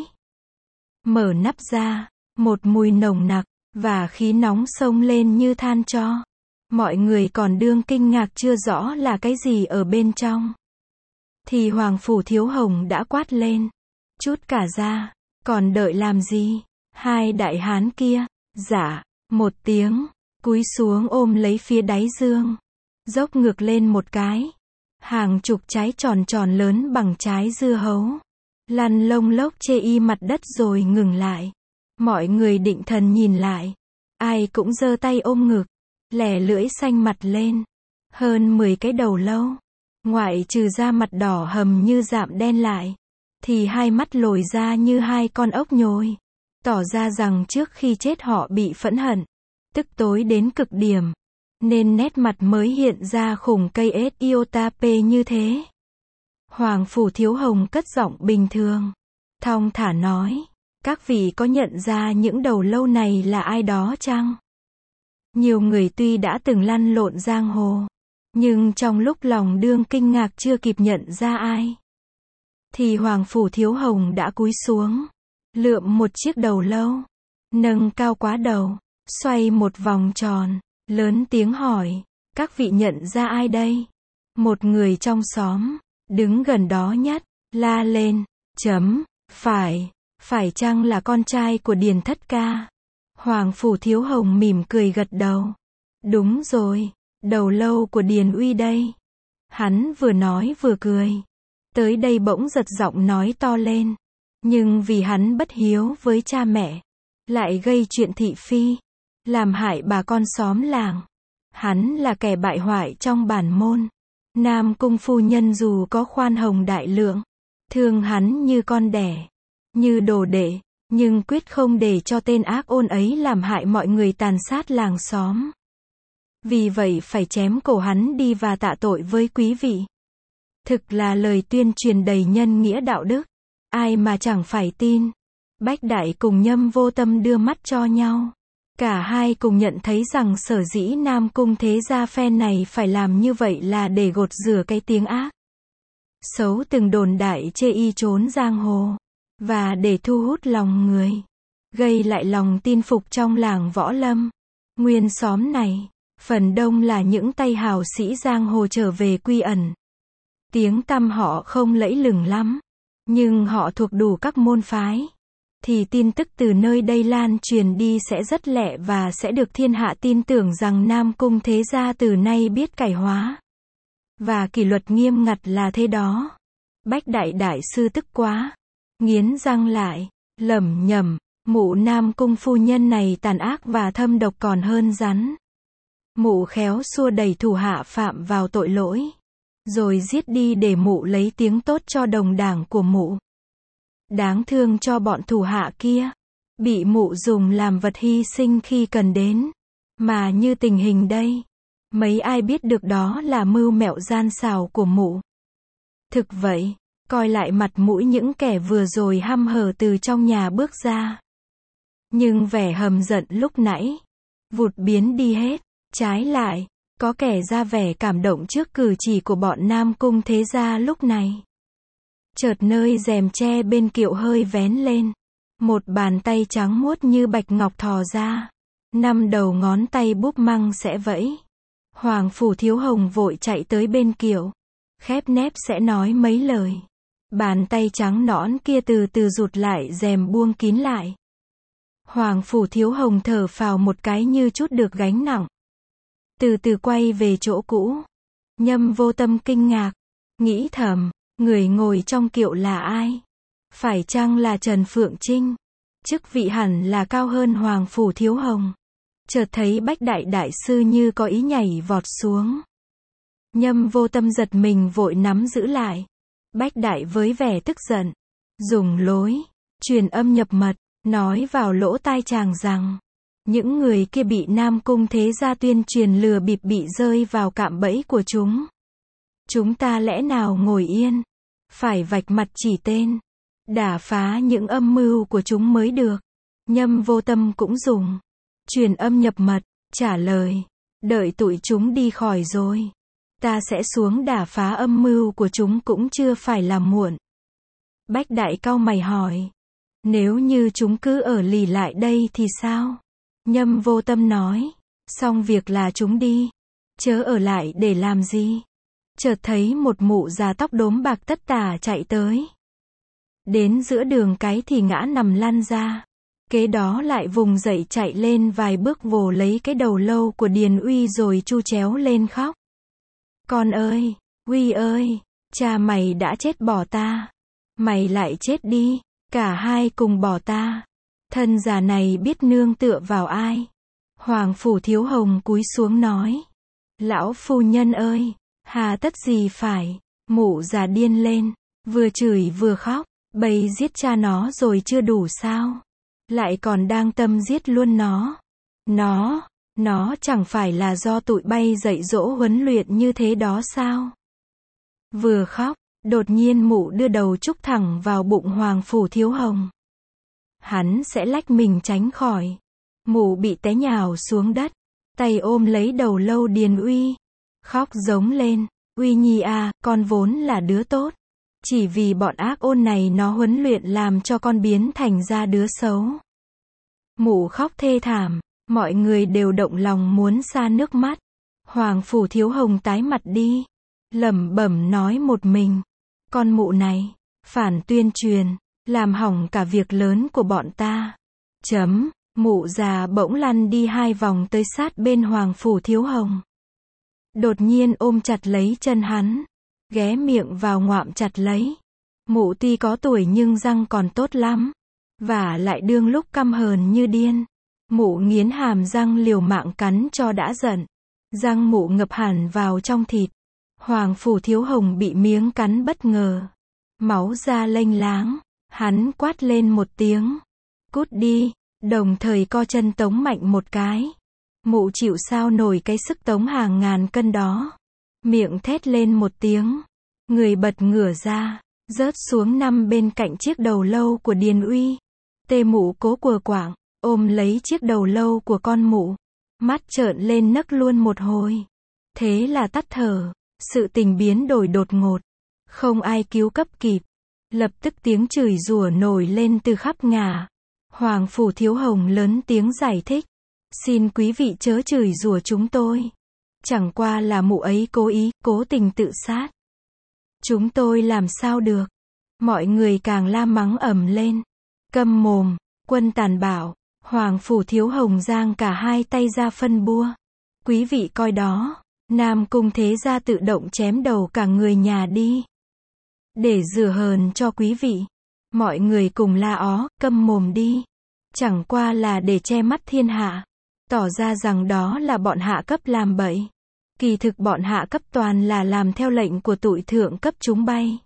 Mở nắp ra. Một mùi nồng nặc. Và khí nóng xông lên như than tro. Mọi người còn đương kinh ngạc chưa rõ là cái gì ở bên trong. Thì Hoàng Phủ Thiếu Hồng đã quát lên. Chút cả ra. Còn đợi làm gì? 2 đại hán kia. Dạ. Một tiếng. Cúi xuống ôm lấy phía đáy dương. Dốc ngược lên một cái. Hàng chục trái tròn tròn lớn bằng trái dưa hấu. Lăn lông lốc chê y mặt đất rồi ngừng lại. Mọi người định thần nhìn lại. Ai cũng giơ tay ôm ngực. Lẻ lưỡi xanh mặt lên. Hơn 10 cái đầu lâu. Ngoại trừ da mặt đỏ hầm như dạm đen lại. Thì hai mắt lồi ra như 2 con ốc nhồi. Tỏ ra rằng trước khi chết họ bị phẫn hận. Tức tối đến cực điểm. Nên nét mặt mới hiện ra khủng cây iota p như thế. Hoàng Phủ Thiếu Hồng cất giọng bình thường. Thong thả nói. Các vị có nhận ra những đầu lâu này là ai đó chăng? Nhiều người tuy đã từng lăn lộn giang hồ. Nhưng trong lúc lòng đương kinh ngạc chưa kịp nhận ra ai. Thì Hoàng Phủ Thiếu Hồng đã cúi xuống. Lượm một chiếc đầu lâu. Nâng cao quá đầu. Xoay một vòng tròn. Lớn tiếng hỏi. Các vị nhận ra ai đây? Một người trong xóm, đứng gần đó nhất, la lên, phải chăng là con trai của Điền thất ca? Hoàng Phủ Thiếu Hồng mỉm cười gật đầu. Đúng rồi, đầu lâu của Điền Uy đây. Hắn vừa nói vừa cười. Tới đây bỗng giật giọng nói to lên. Nhưng vì hắn bất hiếu với cha mẹ, lại gây chuyện thị phi, làm hại bà con xóm làng. Hắn là kẻ bại hoại trong bản môn. Nam Cung phu nhân dù có khoan hồng đại lượng, thương hắn như con đẻ, như đồ đệ, nhưng quyết không để cho tên ác ôn ấy làm hại mọi người tàn sát làng xóm. Vì vậy phải chém cổ hắn đi và tạ tội với quý vị. Thực là lời tuyên truyền đầy nhân nghĩa đạo đức. Ai mà chẳng phải tin. Bách Đại cùng Nhâm Vô Tâm đưa mắt cho nhau. Cả hai cùng nhận thấy rằng sở dĩ Nam Cung thế gia phen này phải làm như vậy là để gột rửa cái tiếng ác xấu từng đồn đại chê y trốn giang hồ, và để thu hút lòng người, gây lại lòng tin phục trong làng võ lâm. Nguyên xóm này, phần đông là những tay hào sĩ giang hồ trở về quy ẩn. Tiếng tăm họ không lẫy lừng lắm, nhưng họ thuộc đủ các môn phái. Thì tin tức từ nơi đây lan truyền đi sẽ rất lẹ và sẽ được thiên hạ tin tưởng rằng Nam Cung thế gia từ nay biết cải hóa. Và kỷ luật nghiêm ngặt là thế đó. Bách Đại đại sư tức quá. Nghiến răng lại, lẩm nhẩm, mụ Nam Cung phu nhân này tàn ác và thâm độc còn hơn rắn. Mụ khéo xua đẩy thủ hạ phạm vào tội lỗi, rồi giết đi để mụ lấy tiếng tốt cho đồng đảng của mụ. Đáng thương cho bọn thủ hạ kia, bị mụ dùng làm vật hy sinh khi cần đến. Mà như tình hình đây, mấy ai biết được đó là mưu mẹo gian xảo của mụ. Thực vậy, coi lại mặt mũi những kẻ vừa rồi hăm hở từ trong nhà bước ra. Nhưng vẻ hầm giận lúc nãy, vụt biến đi hết. Trái lại, có kẻ ra vẻ cảm động trước cử chỉ của bọn Nam Cung thế gia lúc này. Chợt nơi rèm tre bên kiệu hơi vén lên. Một bàn tay trắng muốt như bạch ngọc thò ra. 5 đầu ngón tay búp măng sẽ vẫy. Hoàng Phủ Thiếu Hồng vội chạy tới bên kiệu. Khép nép sẽ nói mấy lời. Bàn tay trắng nõn kia từ từ rụt lại rèm buông kín lại. Hoàng Phủ Thiếu Hồng thở phào một cái như chút được gánh nặng. Từ từ quay về chỗ cũ. Nhâm Vô Tâm kinh ngạc, nghĩ thầm, người ngồi trong kiệu là ai? Phải chăng là Trần Phượng Trinh? Chức vị hẳn là cao hơn Hoàng Phủ Thiếu Hồng. Chợt thấy Bách Đại đại sư như có ý nhảy vọt xuống. Nhâm Vô Tâm giật mình vội nắm giữ lại. Bách Đại với vẻ tức giận, dùng lối truyền âm nhập mật, nói vào lỗ tai chàng rằng những người kia bị Nam Cung thế gia tuyên truyền lừa bịp bị rơi vào cạm bẫy của chúng. Chúng ta lẽ nào ngồi yên, phải vạch mặt chỉ tên, đả phá những âm mưu của chúng mới được. Nhâm Vô Tâm cũng dùng truyền âm nhập mật, trả lời, đợi tụi chúng đi khỏi rồi, ta sẽ xuống đả phá âm mưu của chúng cũng chưa phải là muộn. Bách Đại cau mày hỏi, nếu như chúng cứ ở lì lại đây thì sao? Nhâm Vô Tâm nói, xong việc là chúng đi, chớ ở lại để làm gì? Chợt thấy một mụ già tóc đốm bạc tất tả chạy tới. Đến giữa đường cái thì ngã nằm lăn ra. Kế đó lại vùng dậy chạy lên vài bước vồ lấy cái đầu lâu của Điền Uy rồi chu chéo lên khóc. Con ơi, Uy ơi, cha mày đã chết bỏ ta. Mày lại chết đi, cả hai cùng bỏ ta. Thân già này biết nương tựa vào ai? Hoàng Phủ Thiếu Hồng cúi xuống nói. Lão phu nhân ơi, hà tất gì phải? Mụ già điên lên, vừa chửi vừa khóc. Bày giết cha nó rồi chưa đủ sao? Lại còn đang tâm giết luôn nó. Nó chẳng phải là do tụi bay dạy dỗ huấn luyện như thế đó sao? Vừa khóc, đột nhiên mụ đưa đầu trúc thẳng vào bụng Hoàng Phủ Thiếu Hồng. Hắn sẽ lách mình tránh khỏi. Mụ bị té nhào xuống đất, tay ôm lấy đầu lâu Điền Uy, khóc giống lên, Uy Nhi à, con vốn là đứa tốt. Chỉ vì bọn ác ôn này nó huấn luyện làm cho con biến thành ra đứa xấu. Mụ khóc thê thảm, mọi người đều động lòng muốn xa nước mắt. Hoàng Phủ Thiếu Hồng tái mặt đi. lẩm bẩm nói một mình. Con mụ này, phản tuyên truyền, làm hỏng cả việc lớn của bọn ta. Mụ già bỗng lăn đi 2 vòng tới sát bên Hoàng Phủ Thiếu Hồng. Đột nhiên ôm chặt lấy chân hắn, ghé miệng vào ngoạm chặt lấy. Mụ tuy có tuổi nhưng răng còn tốt lắm, và lại đương lúc căm hờn như điên. Mụ nghiến hàm răng liều mạng cắn cho đã giận. Răng mụ ngập hẳn vào trong thịt. Hoàng Phủ Thiếu Hồng bị miếng cắn bất ngờ. Máu ra lênh láng. Hắn quát lên một tiếng. Cút đi, đồng thời co chân tống mạnh một cái. Mụ chịu sao nổi cái sức tống hàng ngàn cân đó. Miệng thét lên một tiếng. Người bật ngửa ra, rớt xuống nằm bên cạnh chiếc đầu lâu của Điền Uy. Tê mụ cố quờ quạng, ôm lấy chiếc đầu lâu của con mụ. Mắt trợn lên nấc luôn một hồi. Thế là tắt thở. Sự tình biến đổi đột ngột. Không ai cứu cấp kịp. Lập tức tiếng chửi rủa nổi lên từ khắp ngả. Hoàng Phủ Thiếu Hồng lớn tiếng giải thích. Xin quý vị chớ chửi rủa chúng tôi. Chẳng qua là mụ ấy cố ý, cố tình tự sát. Chúng tôi làm sao được. Mọi người càng la mắng ầm lên. Câm mồm, Quân Tàn bảo. Hoàng Phủ Thiếu Hồng giang cả 2 tay ra phân bua. Quý vị coi đó. Nam Cung Thế Gia tự động chém đầu cả người nhà đi. Để rửa hờn cho quý vị. Mọi người cùng la ó, câm mồm đi. Chẳng qua là để che mắt thiên hạ. Tỏ ra rằng đó là bọn hạ cấp làm bậy. Kỳ thực bọn hạ cấp toàn là làm theo lệnh của tụi thượng cấp chúng bay.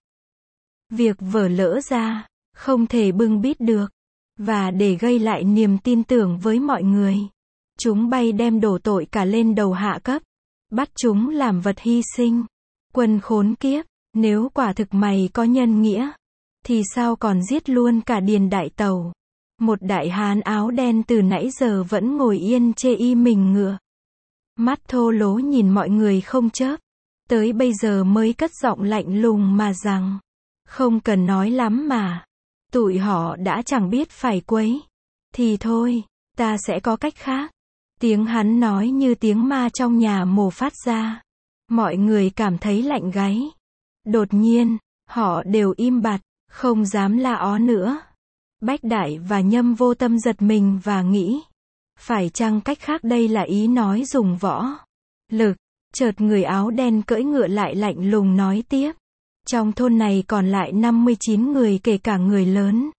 Việc vở lỡ ra, không thể bưng bít được. Và để gây lại niềm tin tưởng với mọi người, chúng bay đem đổ tội cả lên đầu hạ cấp. Bắt chúng làm vật hy sinh. Quân khốn kiếp, nếu quả thực mày có nhân nghĩa, thì sao còn giết luôn cả Điền Đại Tẩu. Một đại hán áo đen từ nãy giờ vẫn ngồi yên chê y mình ngựa. Mắt thô lố nhìn mọi người không chớp. Tới bây giờ mới cất giọng lạnh lùng mà rằng. Không cần nói lắm mà. Tụi họ đã chẳng biết phải quấy. Thì thôi, ta sẽ có cách khác. Tiếng hắn nói như tiếng ma trong nhà mổ phát ra. Mọi người cảm thấy lạnh gáy. Đột nhiên, họ đều im bặt, không dám la ó nữa. Bách Đại và Nhâm Vô Tâm giật mình và nghĩ. Phải chăng cách khác đây là ý nói dùng võ lực. Chợt người áo đen cưỡi ngựa lại lạnh lùng nói tiếp. Trong thôn này còn lại 59 người kể cả người lớn.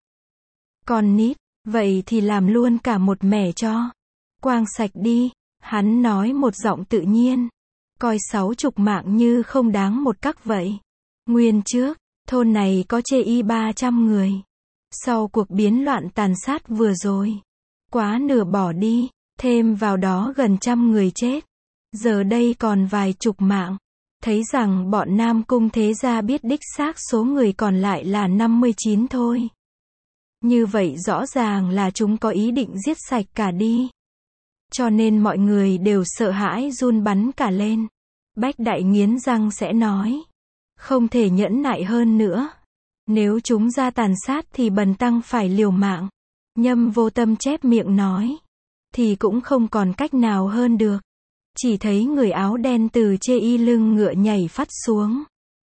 Còn nít, vậy thì làm luôn cả một mẻ cho. Quang sạch đi, hắn nói một giọng tự nhiên. Coi 60 mạng như không đáng một cắc vậy. Nguyên trước, thôn này có chê y 300 người. Sau cuộc biến loạn tàn sát vừa rồi, quá nửa bỏ đi, thêm vào đó gần 100 người chết. Giờ đây còn vài chục mạng. Thấy rằng bọn Nam Cung Thế Gia biết đích xác số người còn lại là 59 thôi. Như vậy rõ ràng là chúng có ý định giết sạch cả đi. Cho nên mọi người đều sợ hãi run bắn cả lên. Bách Đại nghiến răng sẽ nói. Không thể nhẫn nại hơn nữa. Nếu chúng ra tàn sát thì bần tăng phải liều mạng. Nhâm Vô Tâm chép miệng nói. Thì cũng không còn cách nào hơn được. Chỉ thấy người áo đen từ chê y lưng ngựa nhảy phắt xuống.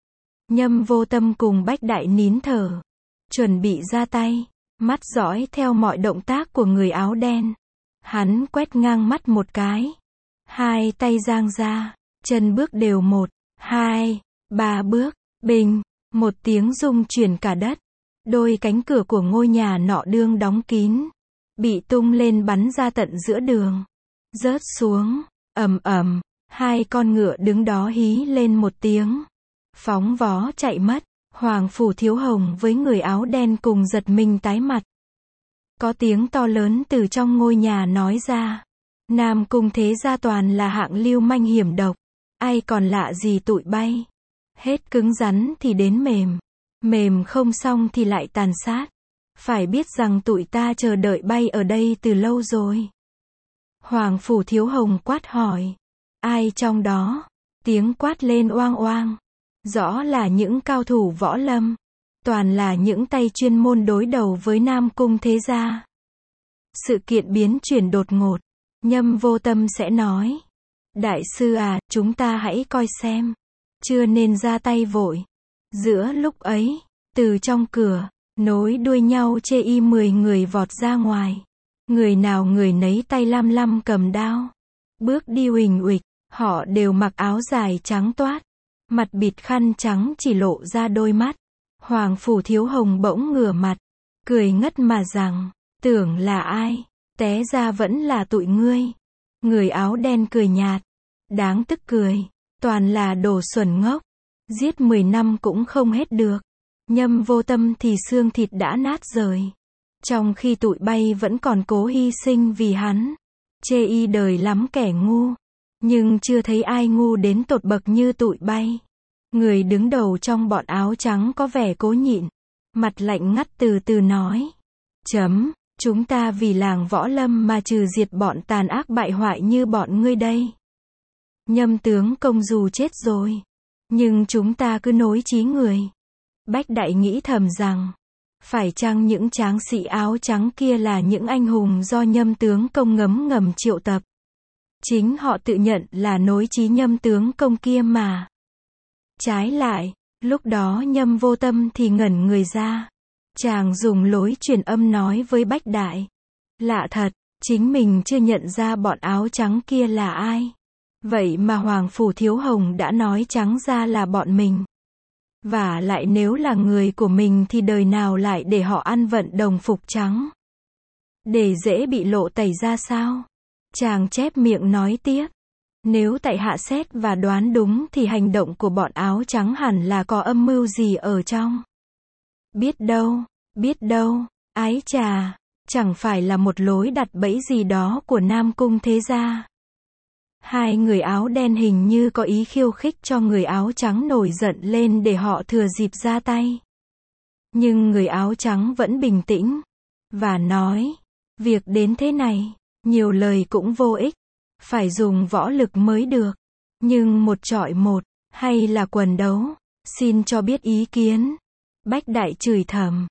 Nhâm Vô Tâm cùng Bách Đại nín thở. Chuẩn bị ra tay. Mắt dõi theo mọi động tác của người áo đen. Hắn quét ngang mắt một cái. 2 tay giang ra. Chân bước đều 1, 2, 3 bước. Bình. Một tiếng rung chuyển cả đất. Đôi cánh cửa của ngôi nhà nọ đương đóng kín. Bị tung lên bắn ra tận giữa đường. Rớt xuống. Ầm ầm. 2 con ngựa đứng đó hí lên một tiếng. Phóng vó chạy mất. Hoàng Phủ Thiếu Hồng với người áo đen cùng giật mình tái mặt. Có tiếng to lớn từ trong ngôi nhà nói ra. Nam Cung Thế Gia toàn là hạng lưu manh hiểm độc. Ai còn lạ gì tụi bay. Hết cứng rắn thì đến mềm. Mềm không xong thì lại tàn sát. Phải biết rằng tụi ta chờ đợi bay ở đây từ lâu rồi. Hoàng Phủ Thiếu Hồng quát hỏi. Ai trong đó? Tiếng quát lên oang oang. Rõ là những cao thủ võ lâm. Toàn là những tay chuyên môn đối đầu với Nam Cung Thế Gia. Sự kiện biến chuyển đột ngột. Nhâm Vô Tâm sẽ nói. Đại sư à, chúng ta hãy coi xem. chưa nên ra tay vội. Giữa lúc ấy, từ trong cửa, nối đuôi nhau chê y 10 người vọt ra ngoài. Người nào người nấy tay lam lam cầm đao. Bước đi uỳnh uịch, họ đều mặc áo dài trắng toát. Mặt bịt khăn trắng chỉ lộ ra đôi mắt. Hoàng Phủ Thiếu Hồng bỗng ngửa mặt, cười ngất mà rằng, tưởng là ai, té ra vẫn là tụi ngươi. Người áo đen cười nhạt, đáng tức cười, toàn là đồ xuẩn ngốc, giết 10 năm cũng không hết được. Nhâm Vô Tâm thì xương thịt đã nát rời, trong khi tụi bay vẫn còn cố hy sinh vì hắn. Chê y đời lắm kẻ ngu, nhưng chưa thấy ai ngu đến tột bậc như tụi bay. Người đứng đầu trong bọn áo trắng có vẻ cố nhịn, mặt lạnh ngắt từ từ nói. Chúng ta vì làng Võ Lâm mà trừ diệt bọn tàn ác bại hoại như bọn ngươi đây. Nhâm tướng công dù chết rồi, nhưng chúng ta cứ nối chí người. Bách Đại nghĩ thầm rằng, phải chăng những tráng sĩ áo trắng kia là những anh hùng do Nhâm tướng công ngấm ngầm triệu tập. Chính họ tự nhận là nối chí Nhâm tướng công kia mà. Trái lại, lúc đó Nhâm Vô Tâm thì ngẩn người ra. Chàng dùng lối truyền âm nói với Bách Đại. Lạ thật, chính mình chưa nhận ra bọn áo trắng kia là ai. Vậy mà Hoàng Phủ Thiếu Hồng đã nói trắng ra là bọn mình. Và lại nếu là người của mình thì đời nào lại để họ ăn vận đồng phục trắng. Để dễ bị lộ tẩy ra sao? Chàng chép miệng nói tiếp. Nếu tại hạ xét và đoán đúng thì hành động của bọn áo trắng hẳn là có âm mưu gì ở trong. Biết đâu, ái chà, chẳng phải là một lối đặt bẫy gì đó của Nam Cung thế gia. Hai người áo đen hình như có ý khiêu khích cho người áo trắng nổi giận lên để họ thừa dịp ra tay. Nhưng người áo trắng vẫn bình tĩnh, và nói, việc đến thế này, nhiều lời cũng vô ích, phải dùng võ lực mới được. Nhưng một chọi một, hay là quần đấu, xin cho biết ý kiến. Bách Đại chửi thầm,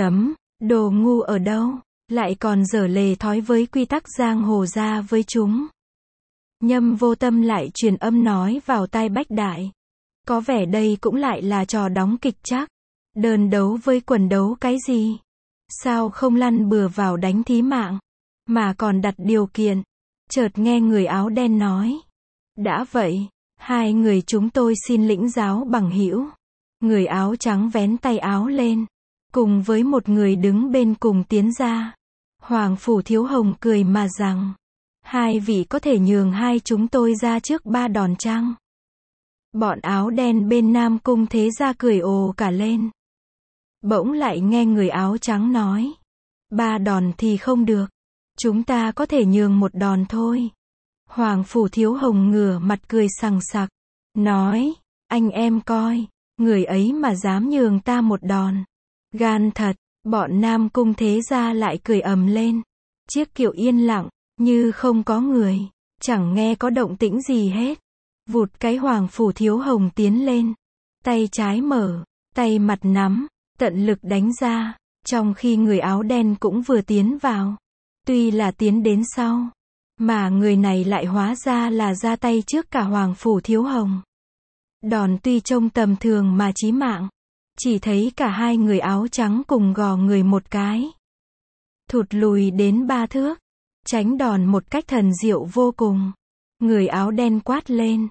đồ ngu ở đâu, lại còn dở lề thói với quy tắc giang hồ ra với chúng. Nhâm Vô Tâm lại truyền âm nói vào tai Bách Đại. Có vẻ đây cũng lại là trò đóng kịch chắc. Đơn đấu với quần đấu cái gì? Sao không lăn bừa vào đánh thí mạng, mà còn đặt điều kiện? Chợt nghe người áo đen nói. Đã vậy, hai người chúng tôi xin lĩnh giáo bằng hữu. Người áo trắng vén tay áo lên, cùng với một người đứng bên cùng tiến ra. Hoàng Phủ Thiếu Hồng cười mà rằng, hai vị có thể nhường hai chúng tôi ra trước 3 đòn chăng? Bọn áo đen bên Nam Cung thế gia cười ồ cả lên. Bỗng lại nghe người áo trắng nói, 3 đòn thì không được, chúng ta có thể nhường 1 đòn thôi. Hoàng Phủ Thiếu Hồng ngửa mặt cười sằng sặc, nói, anh em coi, người ấy mà dám nhường ta 1 đòn. Gan thật. Bọn Nam Cung thế gia lại cười ầm lên. Chiếc kiệu yên lặng, như không có người, chẳng nghe có động tĩnh gì hết. Vụt cái Hoàng Phủ Thiếu Hồng tiến lên, tay trái mở, tay mặt nắm, tận lực đánh ra, trong khi người áo đen cũng vừa tiến vào. Tuy là tiến đến sau, mà người này lại hóa ra là ra tay trước cả Hoàng Phủ Thiếu Hồng. Đòn tuy trông tầm thường mà chí mạng. Chỉ thấy cả hai người áo trắng cùng gò người một cái, thụt lùi đến 3 thước, tránh đòn một cách thần diệu vô cùng. Người áo đen quát lên,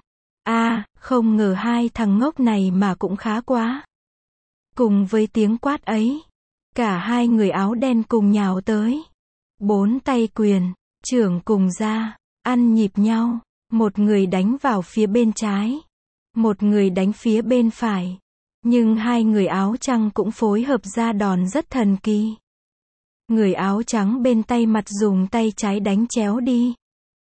không ngờ hai thằng ngốc này mà cũng khá quá. Cùng với tiếng quát ấy, cả hai người áo đen cùng nhào tới. 4 tay quyền, trưởng cùng ra, ăn nhịp nhau, một người đánh vào phía bên trái, một người đánh phía bên phải. Nhưng hai người áo trắng cũng phối hợp ra đòn rất thần kỳ. Người áo trắng bên tay mặt dùng tay trái đánh chéo đi.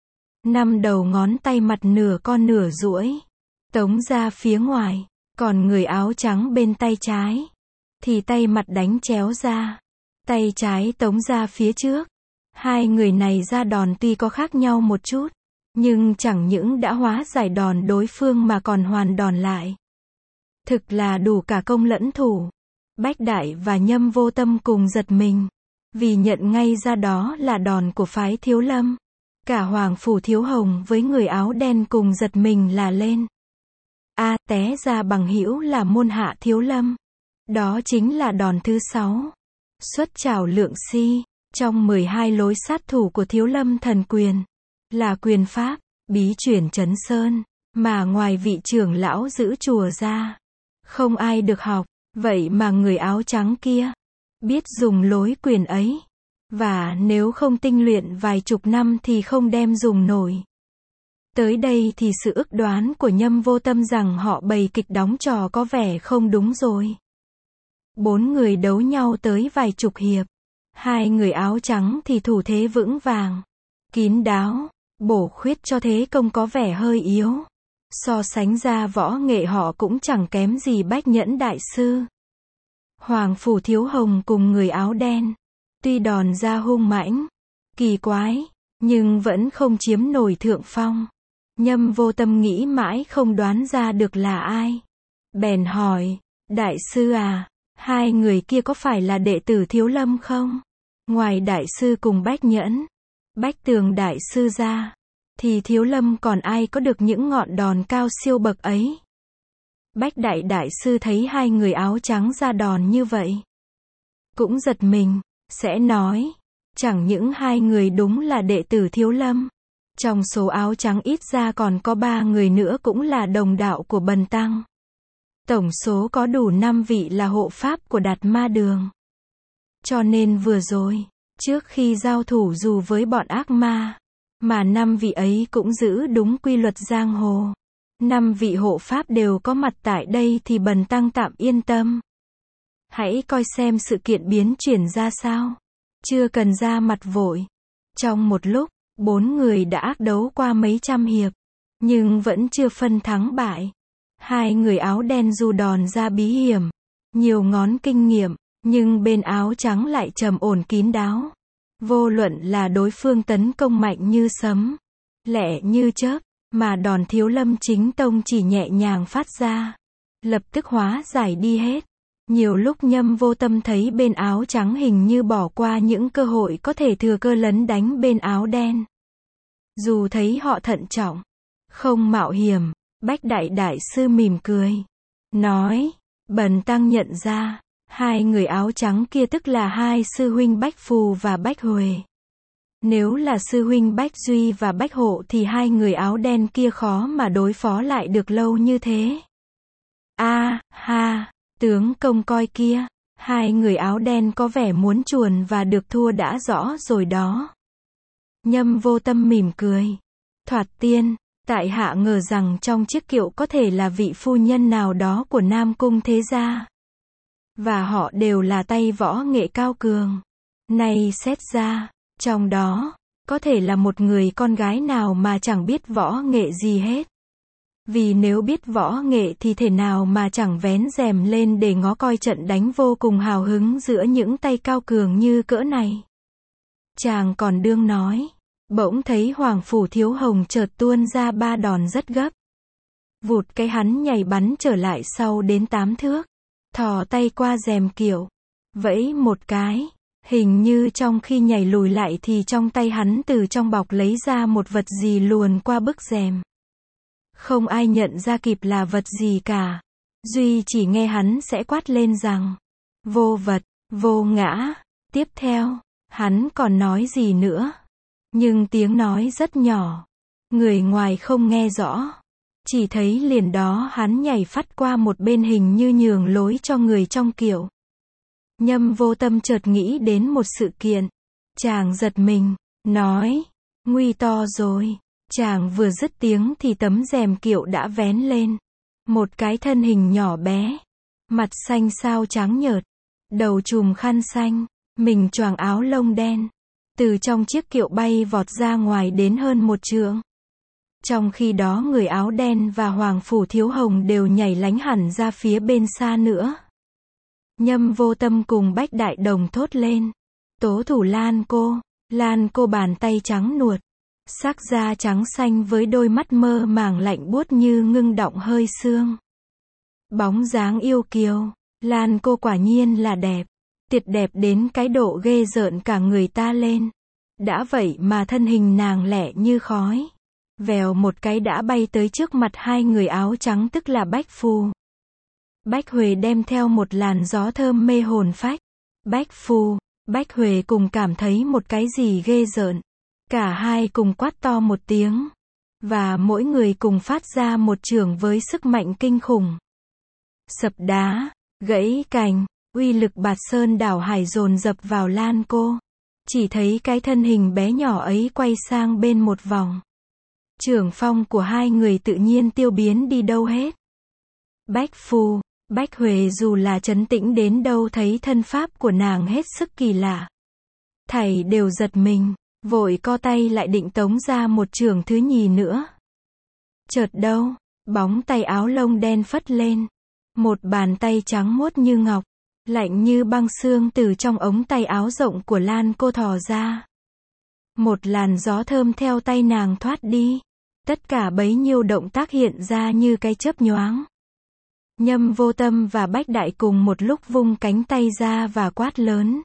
5 đầu ngón tay mặt nửa con nửa duỗi, tống ra phía ngoài. Còn người áo trắng bên tay trái, thì tay mặt đánh chéo ra, tay trái tống ra phía trước. Hai người này ra đòn tuy có khác nhau một chút, nhưng chẳng những đã hóa giải đòn đối phương mà còn hoàn đòn lại. Thực là đủ cả công lẫn thủ. Bách Đại và Nhâm Vô Tâm cùng giật mình, vì nhận ngay ra đó là đòn của phái Thiếu Lâm. Cả Hoàng Phủ Thiếu Hồng với người áo đen cùng giật mình là lên. té ra bằng hữu là môn hạ Thiếu Lâm. Đó chính là đòn thứ 6. Xuất trảo lượng si, trong 12 lối sát thủ của Thiếu Lâm thần quyền, là quyền pháp, bí chuyển chấn sơn, mà ngoài vị trưởng lão giữ chùa ra, không ai được học, vậy mà người áo trắng kia, biết dùng lối quyền ấy, và nếu không tinh luyện vài chục năm thì không đem dùng nổi. Tới đây thì sự ức đoán của Nhâm Vô Tâm rằng họ bày kịch đóng trò có vẻ không đúng rồi. 4 người đấu nhau tới vài chục hiệp. 2 người áo trắng thì thủ thế vững vàng, kín đáo, bổ khuyết cho thế công có vẻ hơi yếu. So sánh ra võ nghệ họ cũng chẳng kém gì Bách Nhẫn đại sư. Hoàng Phủ Thiếu Hồng cùng người áo đen, tuy đòn ra hung mãnh, kỳ quái, nhưng vẫn không chiếm nổi thượng phong. Nhâm Vô Tâm nghĩ mãi không đoán ra được là ai. Bèn hỏi, đại sư à, 2 người kia có phải là đệ tử Thiếu Lâm không? Ngoài đại sư cùng Bách Nhẫn, Bách Tường đại sư ra, thì Thiếu Lâm còn ai có được những ngọn đòn cao siêu bậc ấy? Bách đại sư thấy 2 người áo trắng ra đòn như vậy, cũng giật mình, sẽ nói, chẳng những 2 người đúng là đệ tử Thiếu Lâm, trong số áo trắng ít ra còn có 3 người nữa cũng là đồng đạo của Bần Tăng. Tổng số có đủ 5 vị là hộ pháp của Đạt Ma Đường. Cho nên vừa rồi, trước khi giao thủ dù với bọn ác ma, mà 5 vị ấy cũng giữ đúng quy luật giang hồ. 5 vị hộ pháp đều có mặt tại đây thì Bần Tăng tạm yên tâm. Hãy coi xem sự kiện biến chuyển ra sao. Chưa cần ra mặt vội. Trong một lúc, 4 người đã ác đấu qua mấy trăm hiệp, nhưng vẫn chưa phân thắng bại. 2 người áo đen dù đòn ra bí hiểm, nhiều ngón kinh nghiệm, nhưng bên áo trắng lại trầm ổn kín đáo. Vô luận là đối phương tấn công mạnh như sấm, lẹ như chớp, mà đòn Thiếu Lâm chính tông chỉ nhẹ nhàng phát ra, lập tức hóa giải đi hết. Nhiều lúc Nhâm Vô Tâm thấy bên áo trắng hình như bỏ qua những cơ hội có thể thừa cơ lấn đánh bên áo đen. Dù thấy họ thận trọng, không mạo hiểm, Bách đại sư mỉm cười, nói, Bần Tăng nhận ra, 2 người áo trắng kia tức là 2 sư huynh Bách Phù và Bách Huệ. Nếu là sư huynh Bách Duy và Bách Hộ thì 2 người áo đen kia khó mà đối phó lại được lâu như thế. Ha, tướng công coi kia, 2 người áo đen có vẻ muốn chuồn và được thua đã rõ rồi đó. Nhâm Vô Tâm mỉm cười, thoạt tiên, tại hạ ngờ rằng trong chiếc kiệu có thể là vị phu nhân nào đó của Nam Cung thế gia. Và họ đều là tay võ nghệ cao cường. Nay xét ra, trong đó, có thể là một người con gái nào mà chẳng biết võ nghệ gì hết. Vì nếu biết võ nghệ thì thể nào mà chẳng vén rèm lên để ngó coi trận đánh vô cùng hào hứng giữa những tay cao cường như cỡ này. Chàng còn đương nói, bỗng thấy Hoàng Phủ Thiếu Hồng chợt tuôn ra 3 đòn rất gấp. Vụt cái hắn nhảy bắn trở lại sau đến 8 thước. Thò tay qua rèm kiệu, vẫy một cái, hình như trong khi nhảy lùi lại thì trong tay hắn từ trong bọc lấy ra một vật gì luồn qua bức rèm. Không ai nhận ra kịp là vật gì cả. Duy chỉ nghe hắn sẽ quát lên rằng, vô vật, vô ngã. Tiếp theo, hắn còn nói gì nữa. Nhưng tiếng nói rất nhỏ. Người ngoài không nghe rõ. Chỉ thấy liền đó hắn nhảy phắt qua một bên hình như nhường lối cho người trong kiệu. Nhâm Vô Tâm chợt nghĩ đến một sự kiện. Chàng giật mình, nói, nguy to rồi. Chàng vừa dứt tiếng thì tấm rèm kiệu đã vén lên. Một cái thân hình nhỏ bé, mặt xanh xao trắng nhợt, đầu trùm khăn xanh, mình choàng áo lông đen, từ trong chiếc kiệu bay vọt ra ngoài đến hơn 1 trượng. Trong khi đó người áo đen và Hoàng Phủ Thiếu Hồng đều nhảy lánh hẳn ra phía bên xa nữa. Nhâm Vô Tâm cùng Bách Đại Đồng thốt lên. Tố thủ Lan cô bàn tay trắng nuột, sắc da trắng xanh với đôi mắt mơ màng lạnh buốt như ngưng đọng hơi sương. Bóng dáng yêu kiều, Lan cô quả nhiên là đẹp, tuyệt đẹp đến cái độ ghê rợn cả người ta lên. Đã vậy mà thân hình nàng lẻ như khói. vèo một cái đã bay tới trước mặt hai người áo trắng tức là Bách Phù. Bách Huệ đem theo một làn gió thơm mê hồn phách. Bách Phù, Bách Huệ cùng cảm thấy một cái gì ghê rợn. Cả hai cùng quát to một tiếng. Và mỗi người cùng phát ra một chưởng với sức mạnh kinh khủng. Sập đá, gãy cành, uy lực bạt sơn đảo hải dồn dập vào Lan Cô. Chỉ thấy cái thân hình bé nhỏ ấy quay sang bên một vòng. Chưởng phong của hai người tự nhiên tiêu biến đi đâu hết. Bách Phù, Bách Huệ dù là trấn tĩnh đến đâu thấy thân pháp của nàng hết sức kỳ lạ. Thảy đều giật mình, vội co tay lại định tống ra một chưởng thứ nhì nữa. Chợt đâu, bóng tay áo lông đen phất lên. Một bàn tay trắng muốt như ngọc, lạnh như băng xương từ trong ống tay áo rộng của Lan Cô thò ra. Một làn gió thơm theo tay nàng thoát đi. Tất cả bấy nhiêu động tác hiện ra như cái chớp nhoáng. Nhâm Vô Tâm và Bách Đại cùng một lúc vung cánh tay ra và quát lớn.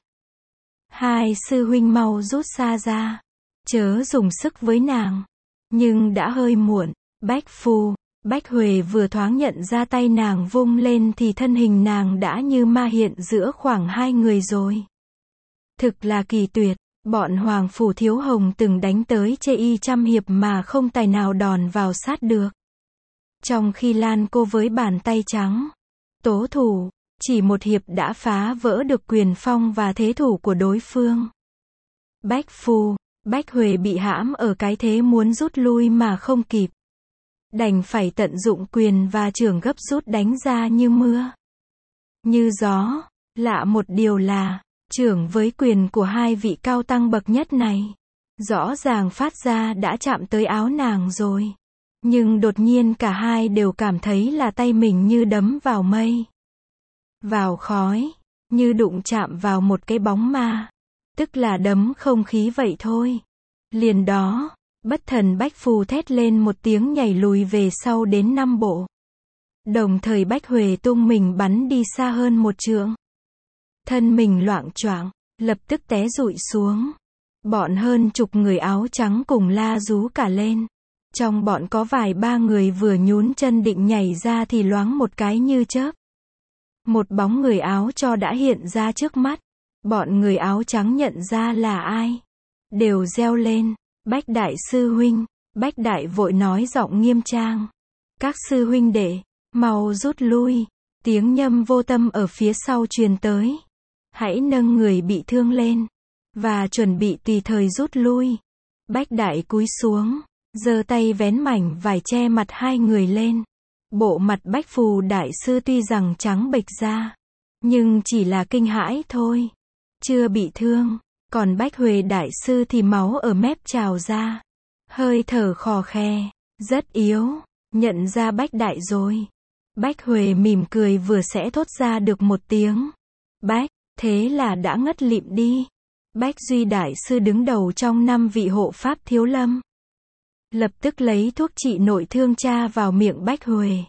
Hai sư huynh mau rút xa ra. Chớ dùng sức với nàng. Nhưng đã hơi muộn. Bách Phù, Bách Huệ vừa thoáng nhận ra tay nàng vung lên thì thân hình nàng đã như ma hiện giữa khoảng hai người rồi. Thực là kỳ tuyệt. Bọn Hoàng Phủ Thiếu Hồng từng đánh tới chê y trăm hiệp mà không tài nào đòn vào sát được. Trong khi Lan Cô với bàn tay trắng, tố thủ, chỉ một hiệp đã phá vỡ được quyền phong và thế thủ của đối phương. Bách Phù, Bách Huệ bị hãm ở cái thế muốn rút lui mà không kịp. Đành phải tận dụng quyền và chưởng gấp rút đánh ra như mưa. Như gió, lạ một điều là, chưởng với quyền của hai vị cao tăng bậc nhất này, rõ ràng phát ra đã chạm tới áo nàng rồi. Nhưng đột nhiên cả hai đều cảm thấy là tay mình như đấm vào mây, vào khói, như đụng chạm vào một cái bóng ma, tức là đấm không khí vậy thôi. Liền đó, bất thần Bách Phù thét lên một tiếng nhảy lùi về sau đến 5 bộ. Đồng thời Bách Huệ tung mình bắn đi xa hơn một trượng. Thân mình loạng choạng, lập tức té rụi xuống. Bọn hơn chục người áo trắng cùng la rú cả lên. Trong bọn có vài ba người vừa nhún chân định nhảy ra thì loáng một cái như chớp. Một bóng người áo cho đã hiện ra trước mắt. Bọn người áo trắng nhận ra là ai. Đều reo lên, Bách Đại sư huynh. Bách Đại vội nói giọng nghiêm trang. Các sư huynh đệ, mau rút lui. Tiếng Nhâm Vô Tâm ở phía sau truyền tới. Hãy nâng người bị thương lên. Và chuẩn bị tùy thời rút lui. Bách Đại cúi xuống. Giơ tay vén mảnh vải che mặt hai người lên. Bộ mặt Bách Phù đại sư tuy rằng trắng bệch ra, nhưng chỉ là kinh hãi thôi. Chưa bị thương. Còn Bách Huệ đại sư thì máu ở mép trào ra. Hơi thở khò khe. Rất yếu. Nhận ra Bách Đại rồi. Bách Huệ mỉm cười vừa sẽ thốt ra được một tiếng. Bách, thế là đã ngất lịm đi. Bách Duy đại sư đứng đầu trong 5 vị hộ pháp Thiếu Lâm. Lập tức lấy thuốc trị nội thương cha vào miệng Bách Huệ.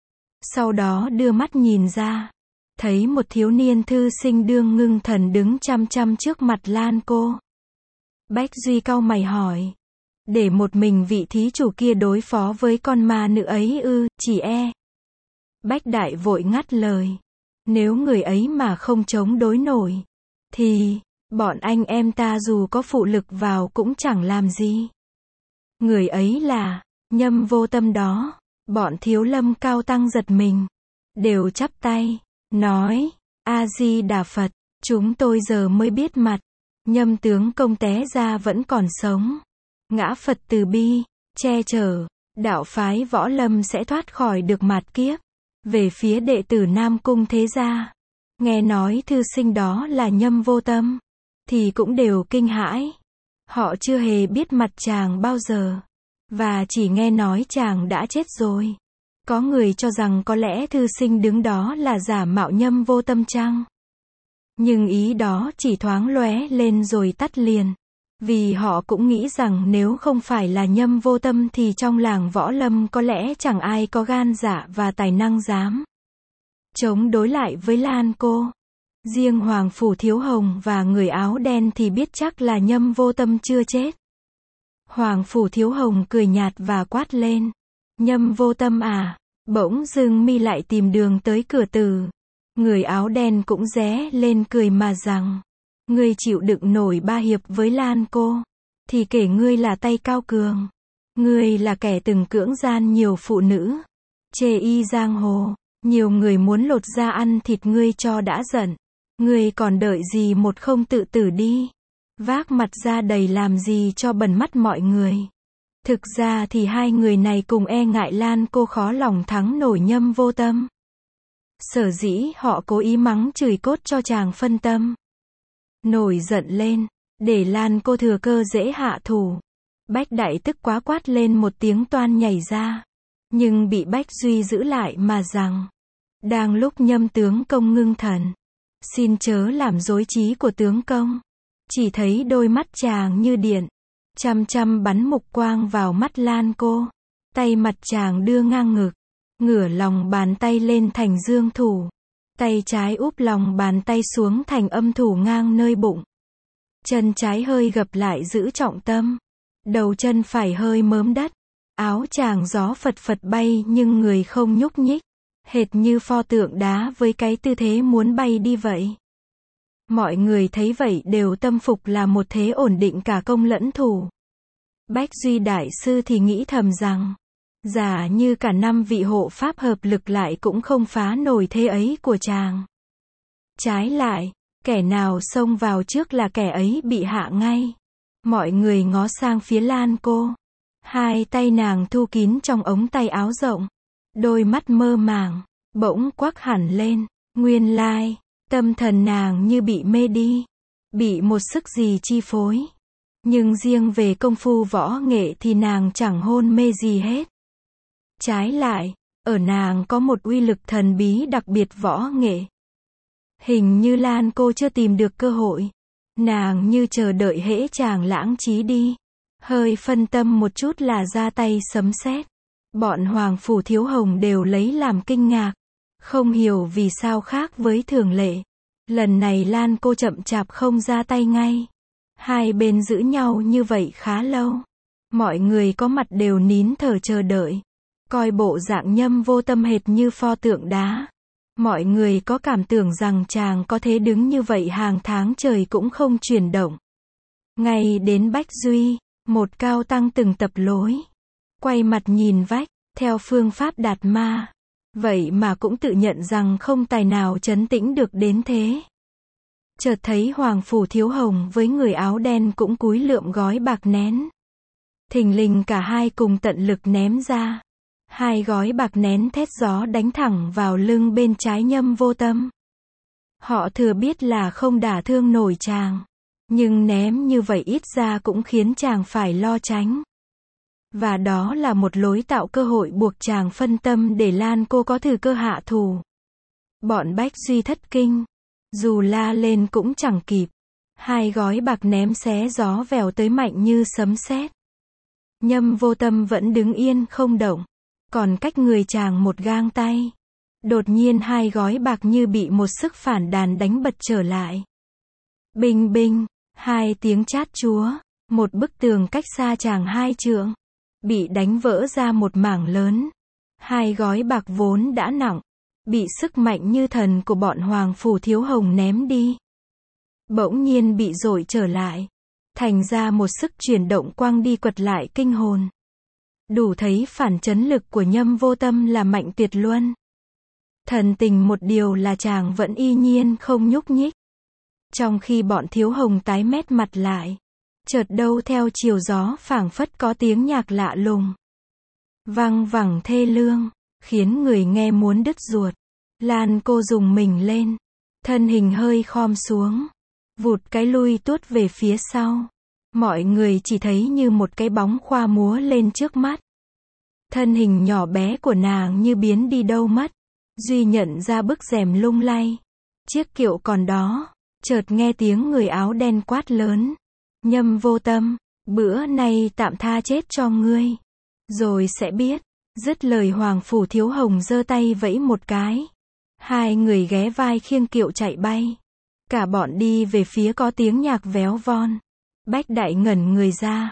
Sau đó đưa mắt nhìn ra. Thấy một thiếu niên thư sinh đương ngưng thần đứng chăm chăm trước mặt Lan Cô. Bách Duy cau mày hỏi. Để một mình vị thí chủ kia đối phó với con ma nữ ấy ư, chỉ e. Bách Đại vội ngắt lời. Nếu người ấy mà không chống đối nổi, thì, bọn anh em ta dù có phụ lực vào cũng chẳng làm gì. Người ấy là, Nhâm Vô Tâm đó. Bọn Thiếu Lâm cao tăng giật mình. Đều chắp tay, nói, A-di-đà Phật, chúng tôi giờ mới biết mặt. Nhâm tướng công té ra vẫn còn sống. Ngã Phật từ bi, che chở, đạo phái Võ Lâm sẽ thoát khỏi được mạt kiếp. Về phía đệ tử Nam Cung thế gia, nghe nói thư sinh đó là Nhâm Vô Tâm, thì cũng đều kinh hãi. Họ chưa hề biết mặt chàng bao giờ, và chỉ nghe nói chàng đã chết rồi. Có người cho rằng có lẽ thư sinh đứng đó là giả mạo Nhâm Vô Tâm chăng? Nhưng ý đó chỉ thoáng lóe lên rồi tắt liền. Vì họ cũng nghĩ rằng nếu không phải là Nhâm Vô Tâm thì trong làng Võ Lâm có lẽ chẳng ai có gan dạ và tài năng dám chống đối lại với Lan Cô. Riêng Hoàng Phủ Thiếu Hồng và người áo đen thì biết chắc là Nhâm Vô Tâm chưa chết. Hoàng Phủ Thiếu Hồng cười nhạt và quát lên. Nhâm Vô Tâm à. Bỗng dưng mi lại tìm đường tới cửa tử. Người áo đen cũng ré lên cười mà rằng. Ngươi chịu đựng nổi 3 hiệp với Lan cô. Thì kể ngươi là tay cao cường. Ngươi là kẻ từng cưỡng gian nhiều phụ nữ. Chê y giang hồ. Nhiều người muốn lột da ăn thịt ngươi cho đã giận. Ngươi còn đợi gì một không tự tử đi. Vác mặt ra đầy làm gì cho bẩn mắt mọi người. Thực ra thì hai người này cùng e ngại Lan cô khó lòng thắng nổi Nhâm Vô Tâm. Sở dĩ họ cố ý mắng chửi cốt cho chàng phân tâm. Nổi giận lên, để Lan cô thừa cơ dễ hạ thủ. Bách Đại tức quá quát lên một tiếng toan nhảy ra. Nhưng bị Bách Duy giữ lại mà rằng. Đang lúc Nhâm tướng công ngưng thần. Xin chớ làm rối trí của tướng công. Chỉ thấy đôi mắt chàng như điện. Chăm chăm bắn mục quang vào mắt Lan cô. Tay mặt chàng đưa ngang ngực. Ngửa lòng bàn tay lên thành dương thủ. Tay trái úp lòng bàn tay xuống thành âm thủ ngang nơi bụng. Chân trái hơi gập lại giữ trọng tâm. Đầu chân phải hơi mớm đất. Áo chàng gió phật phật bay nhưng người không nhúc nhích. Hệt như pho tượng đá với cái tư thế muốn bay đi vậy. Mọi người thấy vậy đều tâm phục là một thế ổn định cả công lẫn thủ. Bách Duy Đại Sư thì nghĩ thầm rằng. Giả như cả 5 vị hộ pháp hợp lực lại cũng không phá nổi thế ấy của chàng. Trái lại, kẻ nào xông vào trước là kẻ ấy bị hạ ngay. Mọi người ngó sang phía Lan cô. Hai tay nàng thu kín trong ống tay áo rộng. Đôi mắt mơ màng, bỗng quắc hẳn lên. Nguyên lai, tâm thần nàng như bị mê đi. Bị một sức gì chi phối. Nhưng riêng về công phu võ nghệ thì nàng chẳng hôn mê gì hết. Trái lại, ở nàng có một uy lực thần bí đặc biệt võ nghệ. Hình như Lan cô chưa tìm được cơ hội. Nàng như chờ đợi hễ chàng lãng trí đi. Hơi phân tâm một chút là ra tay sấm sét. Bọn Hoàng Phủ Thiếu Hồng đều lấy làm kinh ngạc. Không hiểu vì sao khác với thường lệ. Lần này Lan cô chậm chạp không ra tay ngay. Hai bên giữ nhau như vậy khá lâu. Mọi người có mặt đều nín thở chờ đợi. Coi bộ dạng Nhâm Vô Tâm hệt như pho tượng đá. Mọi người có cảm tưởng rằng chàng có thế đứng như vậy hàng tháng trời cũng không chuyển động. Ngay đến Bách Duy, một cao tăng từng tập lối. Quay mặt nhìn vách, theo phương pháp đạt ma. Vậy mà cũng tự nhận rằng không tài nào trấn tĩnh được đến thế. Chợt thấy Hoàng Phủ Thiếu Hồng với người áo đen cũng cúi lượm gói bạc nén. Thình lình cả hai cùng tận lực ném ra. Hai gói bạc nén thét gió đánh thẳng vào lưng bên trái Nhâm Vô Tâm. Họ thừa biết là không đả thương nổi chàng. Nhưng ném như vậy ít ra cũng khiến chàng phải lo tránh. Và đó là một lối tạo cơ hội buộc chàng phân tâm để Lan cô có thử cơ hạ thủ. Bọn Bách Duy thất kinh. Dù la lên cũng chẳng kịp. Hai gói bạc ném xé gió vèo tới mạnh như sấm sét. Nhâm Vô Tâm vẫn đứng yên không động. Còn cách người chàng một gang tay. Đột nhiên hai gói bạc như bị một sức phản đàn đánh bật trở lại. Bình bình, hai tiếng chát chúa. Một bức tường cách xa chàng 2 trượng. Bị đánh vỡ ra một mảng lớn. Hai gói bạc vốn đã nặng. Bị sức mạnh như thần của bọn Hoàng Phủ Thiếu Hồng ném đi. Bỗng nhiên bị dội trở lại. Thành ra một sức chuyển động quăng đi quật lại kinh hồn. Đủ thấy phản chấn lực của Nhâm Vô Tâm là mạnh tuyệt luân. Thần tình một điều là chàng vẫn y nhiên không nhúc nhích. Trong khi bọn Thiếu Hồng tái mét mặt lại. Chợt đâu theo chiều gió phảng phất có tiếng nhạc lạ lùng. Vang vẳng thê lương, khiến người nghe muốn đứt ruột. Lan cô rùng mình lên. Thân hình hơi khom xuống. Vụt cái lui tuốt về phía sau. Mọi người chỉ thấy như một cái bóng khoa múa lên trước mắt. Thân hình nhỏ bé của nàng như biến đi đâu mất. Duy nhận ra bức rèm lung lay. Chiếc kiệu còn đó. Chợt nghe tiếng người áo đen quát lớn. Nhâm Vô Tâm, bữa nay tạm tha chết cho ngươi. Rồi sẽ biết. Dứt lời Hoàng Phủ Thiếu Hồng giơ tay vẫy một cái. Hai người ghé vai khiêng kiệu chạy bay. Cả bọn đi về phía có tiếng nhạc véo von. Bách Đại ngẩn người ra.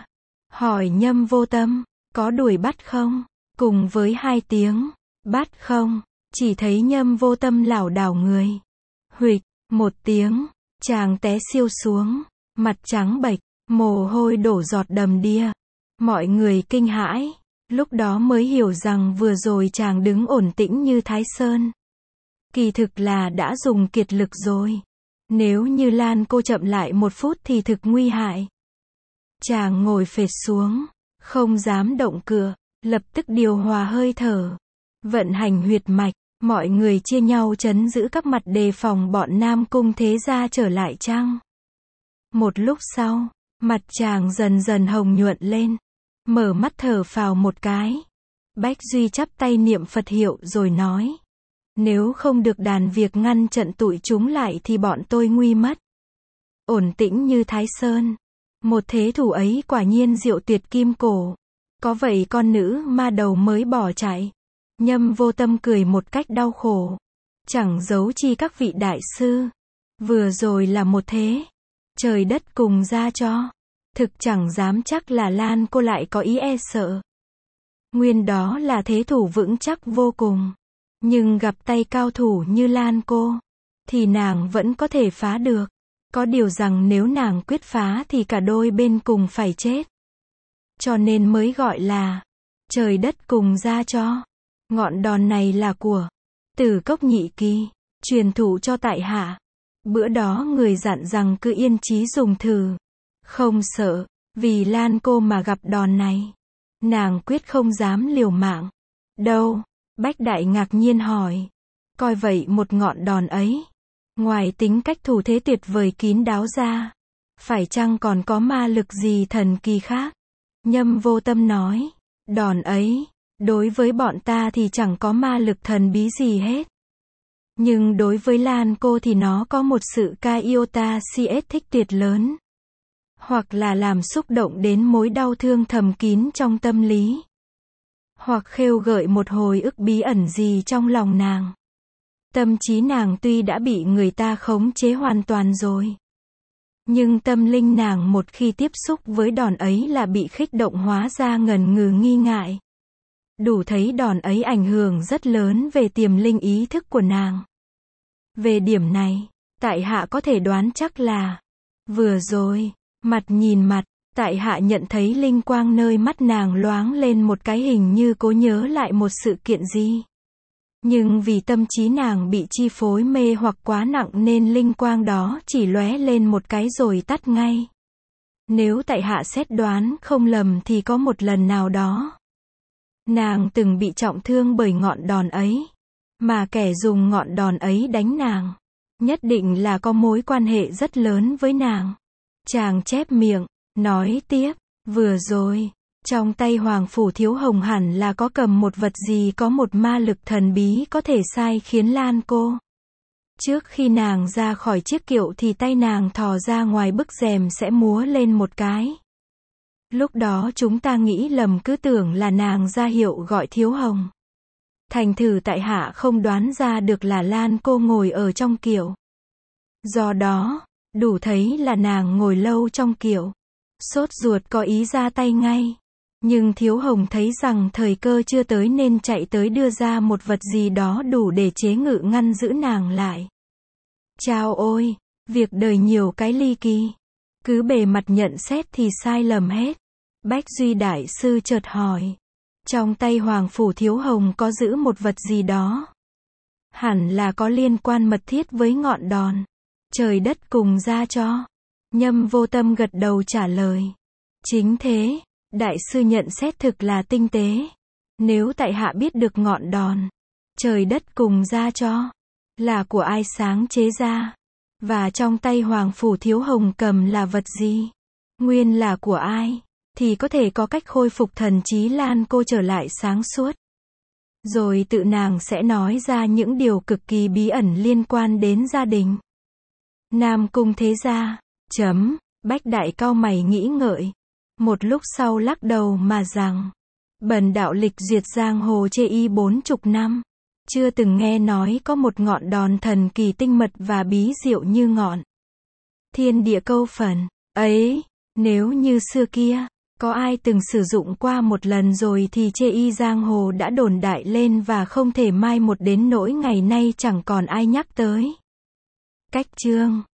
hỏi Nhâm Vô Tâm, có đuổi bắt không? Cùng với 2 tiếng, bắt không? Chỉ thấy Nhâm Vô Tâm lảo đảo người. Huỵch, một tiếng, chàng té xiêu xuống, mặt trắng bệch, mồ hôi đổ giọt đầm đìa. Mọi người kinh hãi, lúc đó mới hiểu rằng vừa rồi chàng đứng ổn tĩnh như Thái Sơn. Kỳ thực là đã dùng kiệt lực rồi. Nếu như Lan cô chậm lại 1 phút thì thực nguy hại. Chàng ngồi phệt xuống, không dám động cựa, lập tức điều hòa hơi thở, vận hành huyệt mạch, mọi người chia nhau trấn giữ các mặt đề phòng bọn Nam Cung Thế Gia trở lại chăng. Một lúc sau, mặt chàng dần dần hồng nhuận lên, mở mắt thở phào một cái. Bách Duy chắp tay niệm Phật hiệu rồi nói, nếu không được đàn việc ngăn trận tụi chúng lại thì bọn tôi nguy mất. Ổn tĩnh như Thái Sơn, một thế thủ ấy quả nhiên diệu tuyệt kim cổ. Có vậy con nữ ma đầu mới bỏ chạy. Nhâm Vô Tâm cười một cách đau khổ. Chẳng giấu chi các vị đại sư. Vừa rồi là một thế. Trời đất cùng ra cho. Thực chẳng dám chắc là Lan cô lại có ý e sợ. Nguyên đó là thế thủ vững chắc vô cùng. Nhưng gặp tay cao thủ như Lan cô, thì nàng vẫn có thể phá được. Có điều rằng nếu nàng quyết phá thì cả đôi bên cùng phải chết. Cho nên mới gọi là trời đất cùng ra cho. Ngọn đòn này là của Tử Cốc Nhị Kỳ, truyền thụ cho tại hạ. Bữa đó người dặn rằng cứ yên chí dùng thử. Không sợ, vì Lan cô mà gặp đòn này. Nàng quyết không dám liều mạng. Đâu? Bách Đại ngạc nhiên hỏi. Coi vậy một ngọn đòn ấy, ngoài tính cách thủ thế tuyệt vời kín đáo ra, phải chăng còn có ma lực gì thần kỳ khác? Nhâm Vô Tâm nói, đòn ấy, đối với bọn ta thì chẳng có ma lực thần bí gì hết. Nhưng đối với Lan cô thì nó có một sự iota siết thích tuyệt lớn. Hoặc là làm xúc động đến mối đau thương thầm kín trong tâm lý. Hoặc khêu gợi một hồi ức bí ẩn gì trong lòng nàng. Tâm trí nàng tuy đã bị người ta khống chế hoàn toàn rồi. Nhưng tâm linh nàng một khi tiếp xúc với đòn ấy là bị khích động hóa ra ngần ngừ nghi ngại. Đủ thấy đòn ấy ảnh hưởng rất lớn về tiềm linh ý thức của nàng. Về điểm này, tại hạ có thể đoán chắc là, vừa rồi, mặt nhìn mặt, tại hạ nhận thấy linh quang nơi mắt nàng loáng lên một cái hình như cố nhớ lại một sự kiện gì. Nhưng vì tâm trí nàng bị chi phối mê hoặc quá nặng nên linh quang đó chỉ lóe lên một cái rồi tắt ngay. Nếu tại hạ xét đoán không lầm thì có một lần nào đó, nàng từng bị trọng thương bởi ngọn đòn ấy. Mà kẻ dùng ngọn đòn ấy đánh nàng, nhất định là có mối quan hệ rất lớn với nàng. Chàng chép miệng, nói tiếp, vừa rồi, trong tay Hoàng Phủ Thiếu Hồng hẳn là có cầm một vật gì có một ma lực thần bí có thể sai khiến Lan cô. Trước khi nàng ra khỏi chiếc kiệu thì tay nàng thò ra ngoài bức rèm sẽ múa lên một cái. Lúc đó chúng ta nghĩ lầm cứ tưởng là nàng ra hiệu gọi Thiếu Hồng. Thành thử tại hạ không đoán ra được là Lan cô ngồi ở trong kiệu. Do đó, đủ thấy là nàng ngồi lâu trong kiệu. Sốt ruột có ý ra tay ngay. Nhưng Thiếu Hồng thấy rằng thời cơ chưa tới nên chạy tới đưa ra một vật gì đó đủ để chế ngự ngăn giữ nàng lại. Chao ôi, việc đời nhiều cái ly kỳ. Cứ bề mặt nhận xét thì sai lầm hết. Bách Duy Đại Sư chợt hỏi. Trong tay Hoàng Phủ Thiếu Hồng có giữ một vật gì đó. Hẳn là có liên quan mật thiết với ngọn đòn. Trời đất cùng ra cho. Nhâm Vô Tâm gật đầu trả lời. Chính thế, Đại Sư nhận xét thực là tinh tế. Nếu tại hạ biết được ngọn đòn, trời đất cùng ra cho, là của ai sáng chế ra, và trong tay Hoàng Phủ Thiếu Hồng cầm là vật gì, nguyên là của ai, thì có thể có cách khôi phục thần trí Lan cô trở lại sáng suốt. Rồi tự nàng sẽ nói ra những điều cực kỳ bí ẩn liên quan đến gia đình Nam Cung Thế Gia. Bách Đại cau mày nghĩ ngợi. Một lúc sau lắc đầu mà rằng, bần đạo lịch duyệt giang hồ chê y 40 năm. Chưa từng nghe nói có một ngọn đòn thần kỳ tinh mật và bí diệu như ngọn thiên địa câu phần ấy. Nếu như xưa kia, Có ai từng sử dụng qua một lần rồi thì chê y giang hồ đã đồn đại lên và không thể mai một đến nỗi ngày nay chẳng còn ai nhắc tới. Cách chương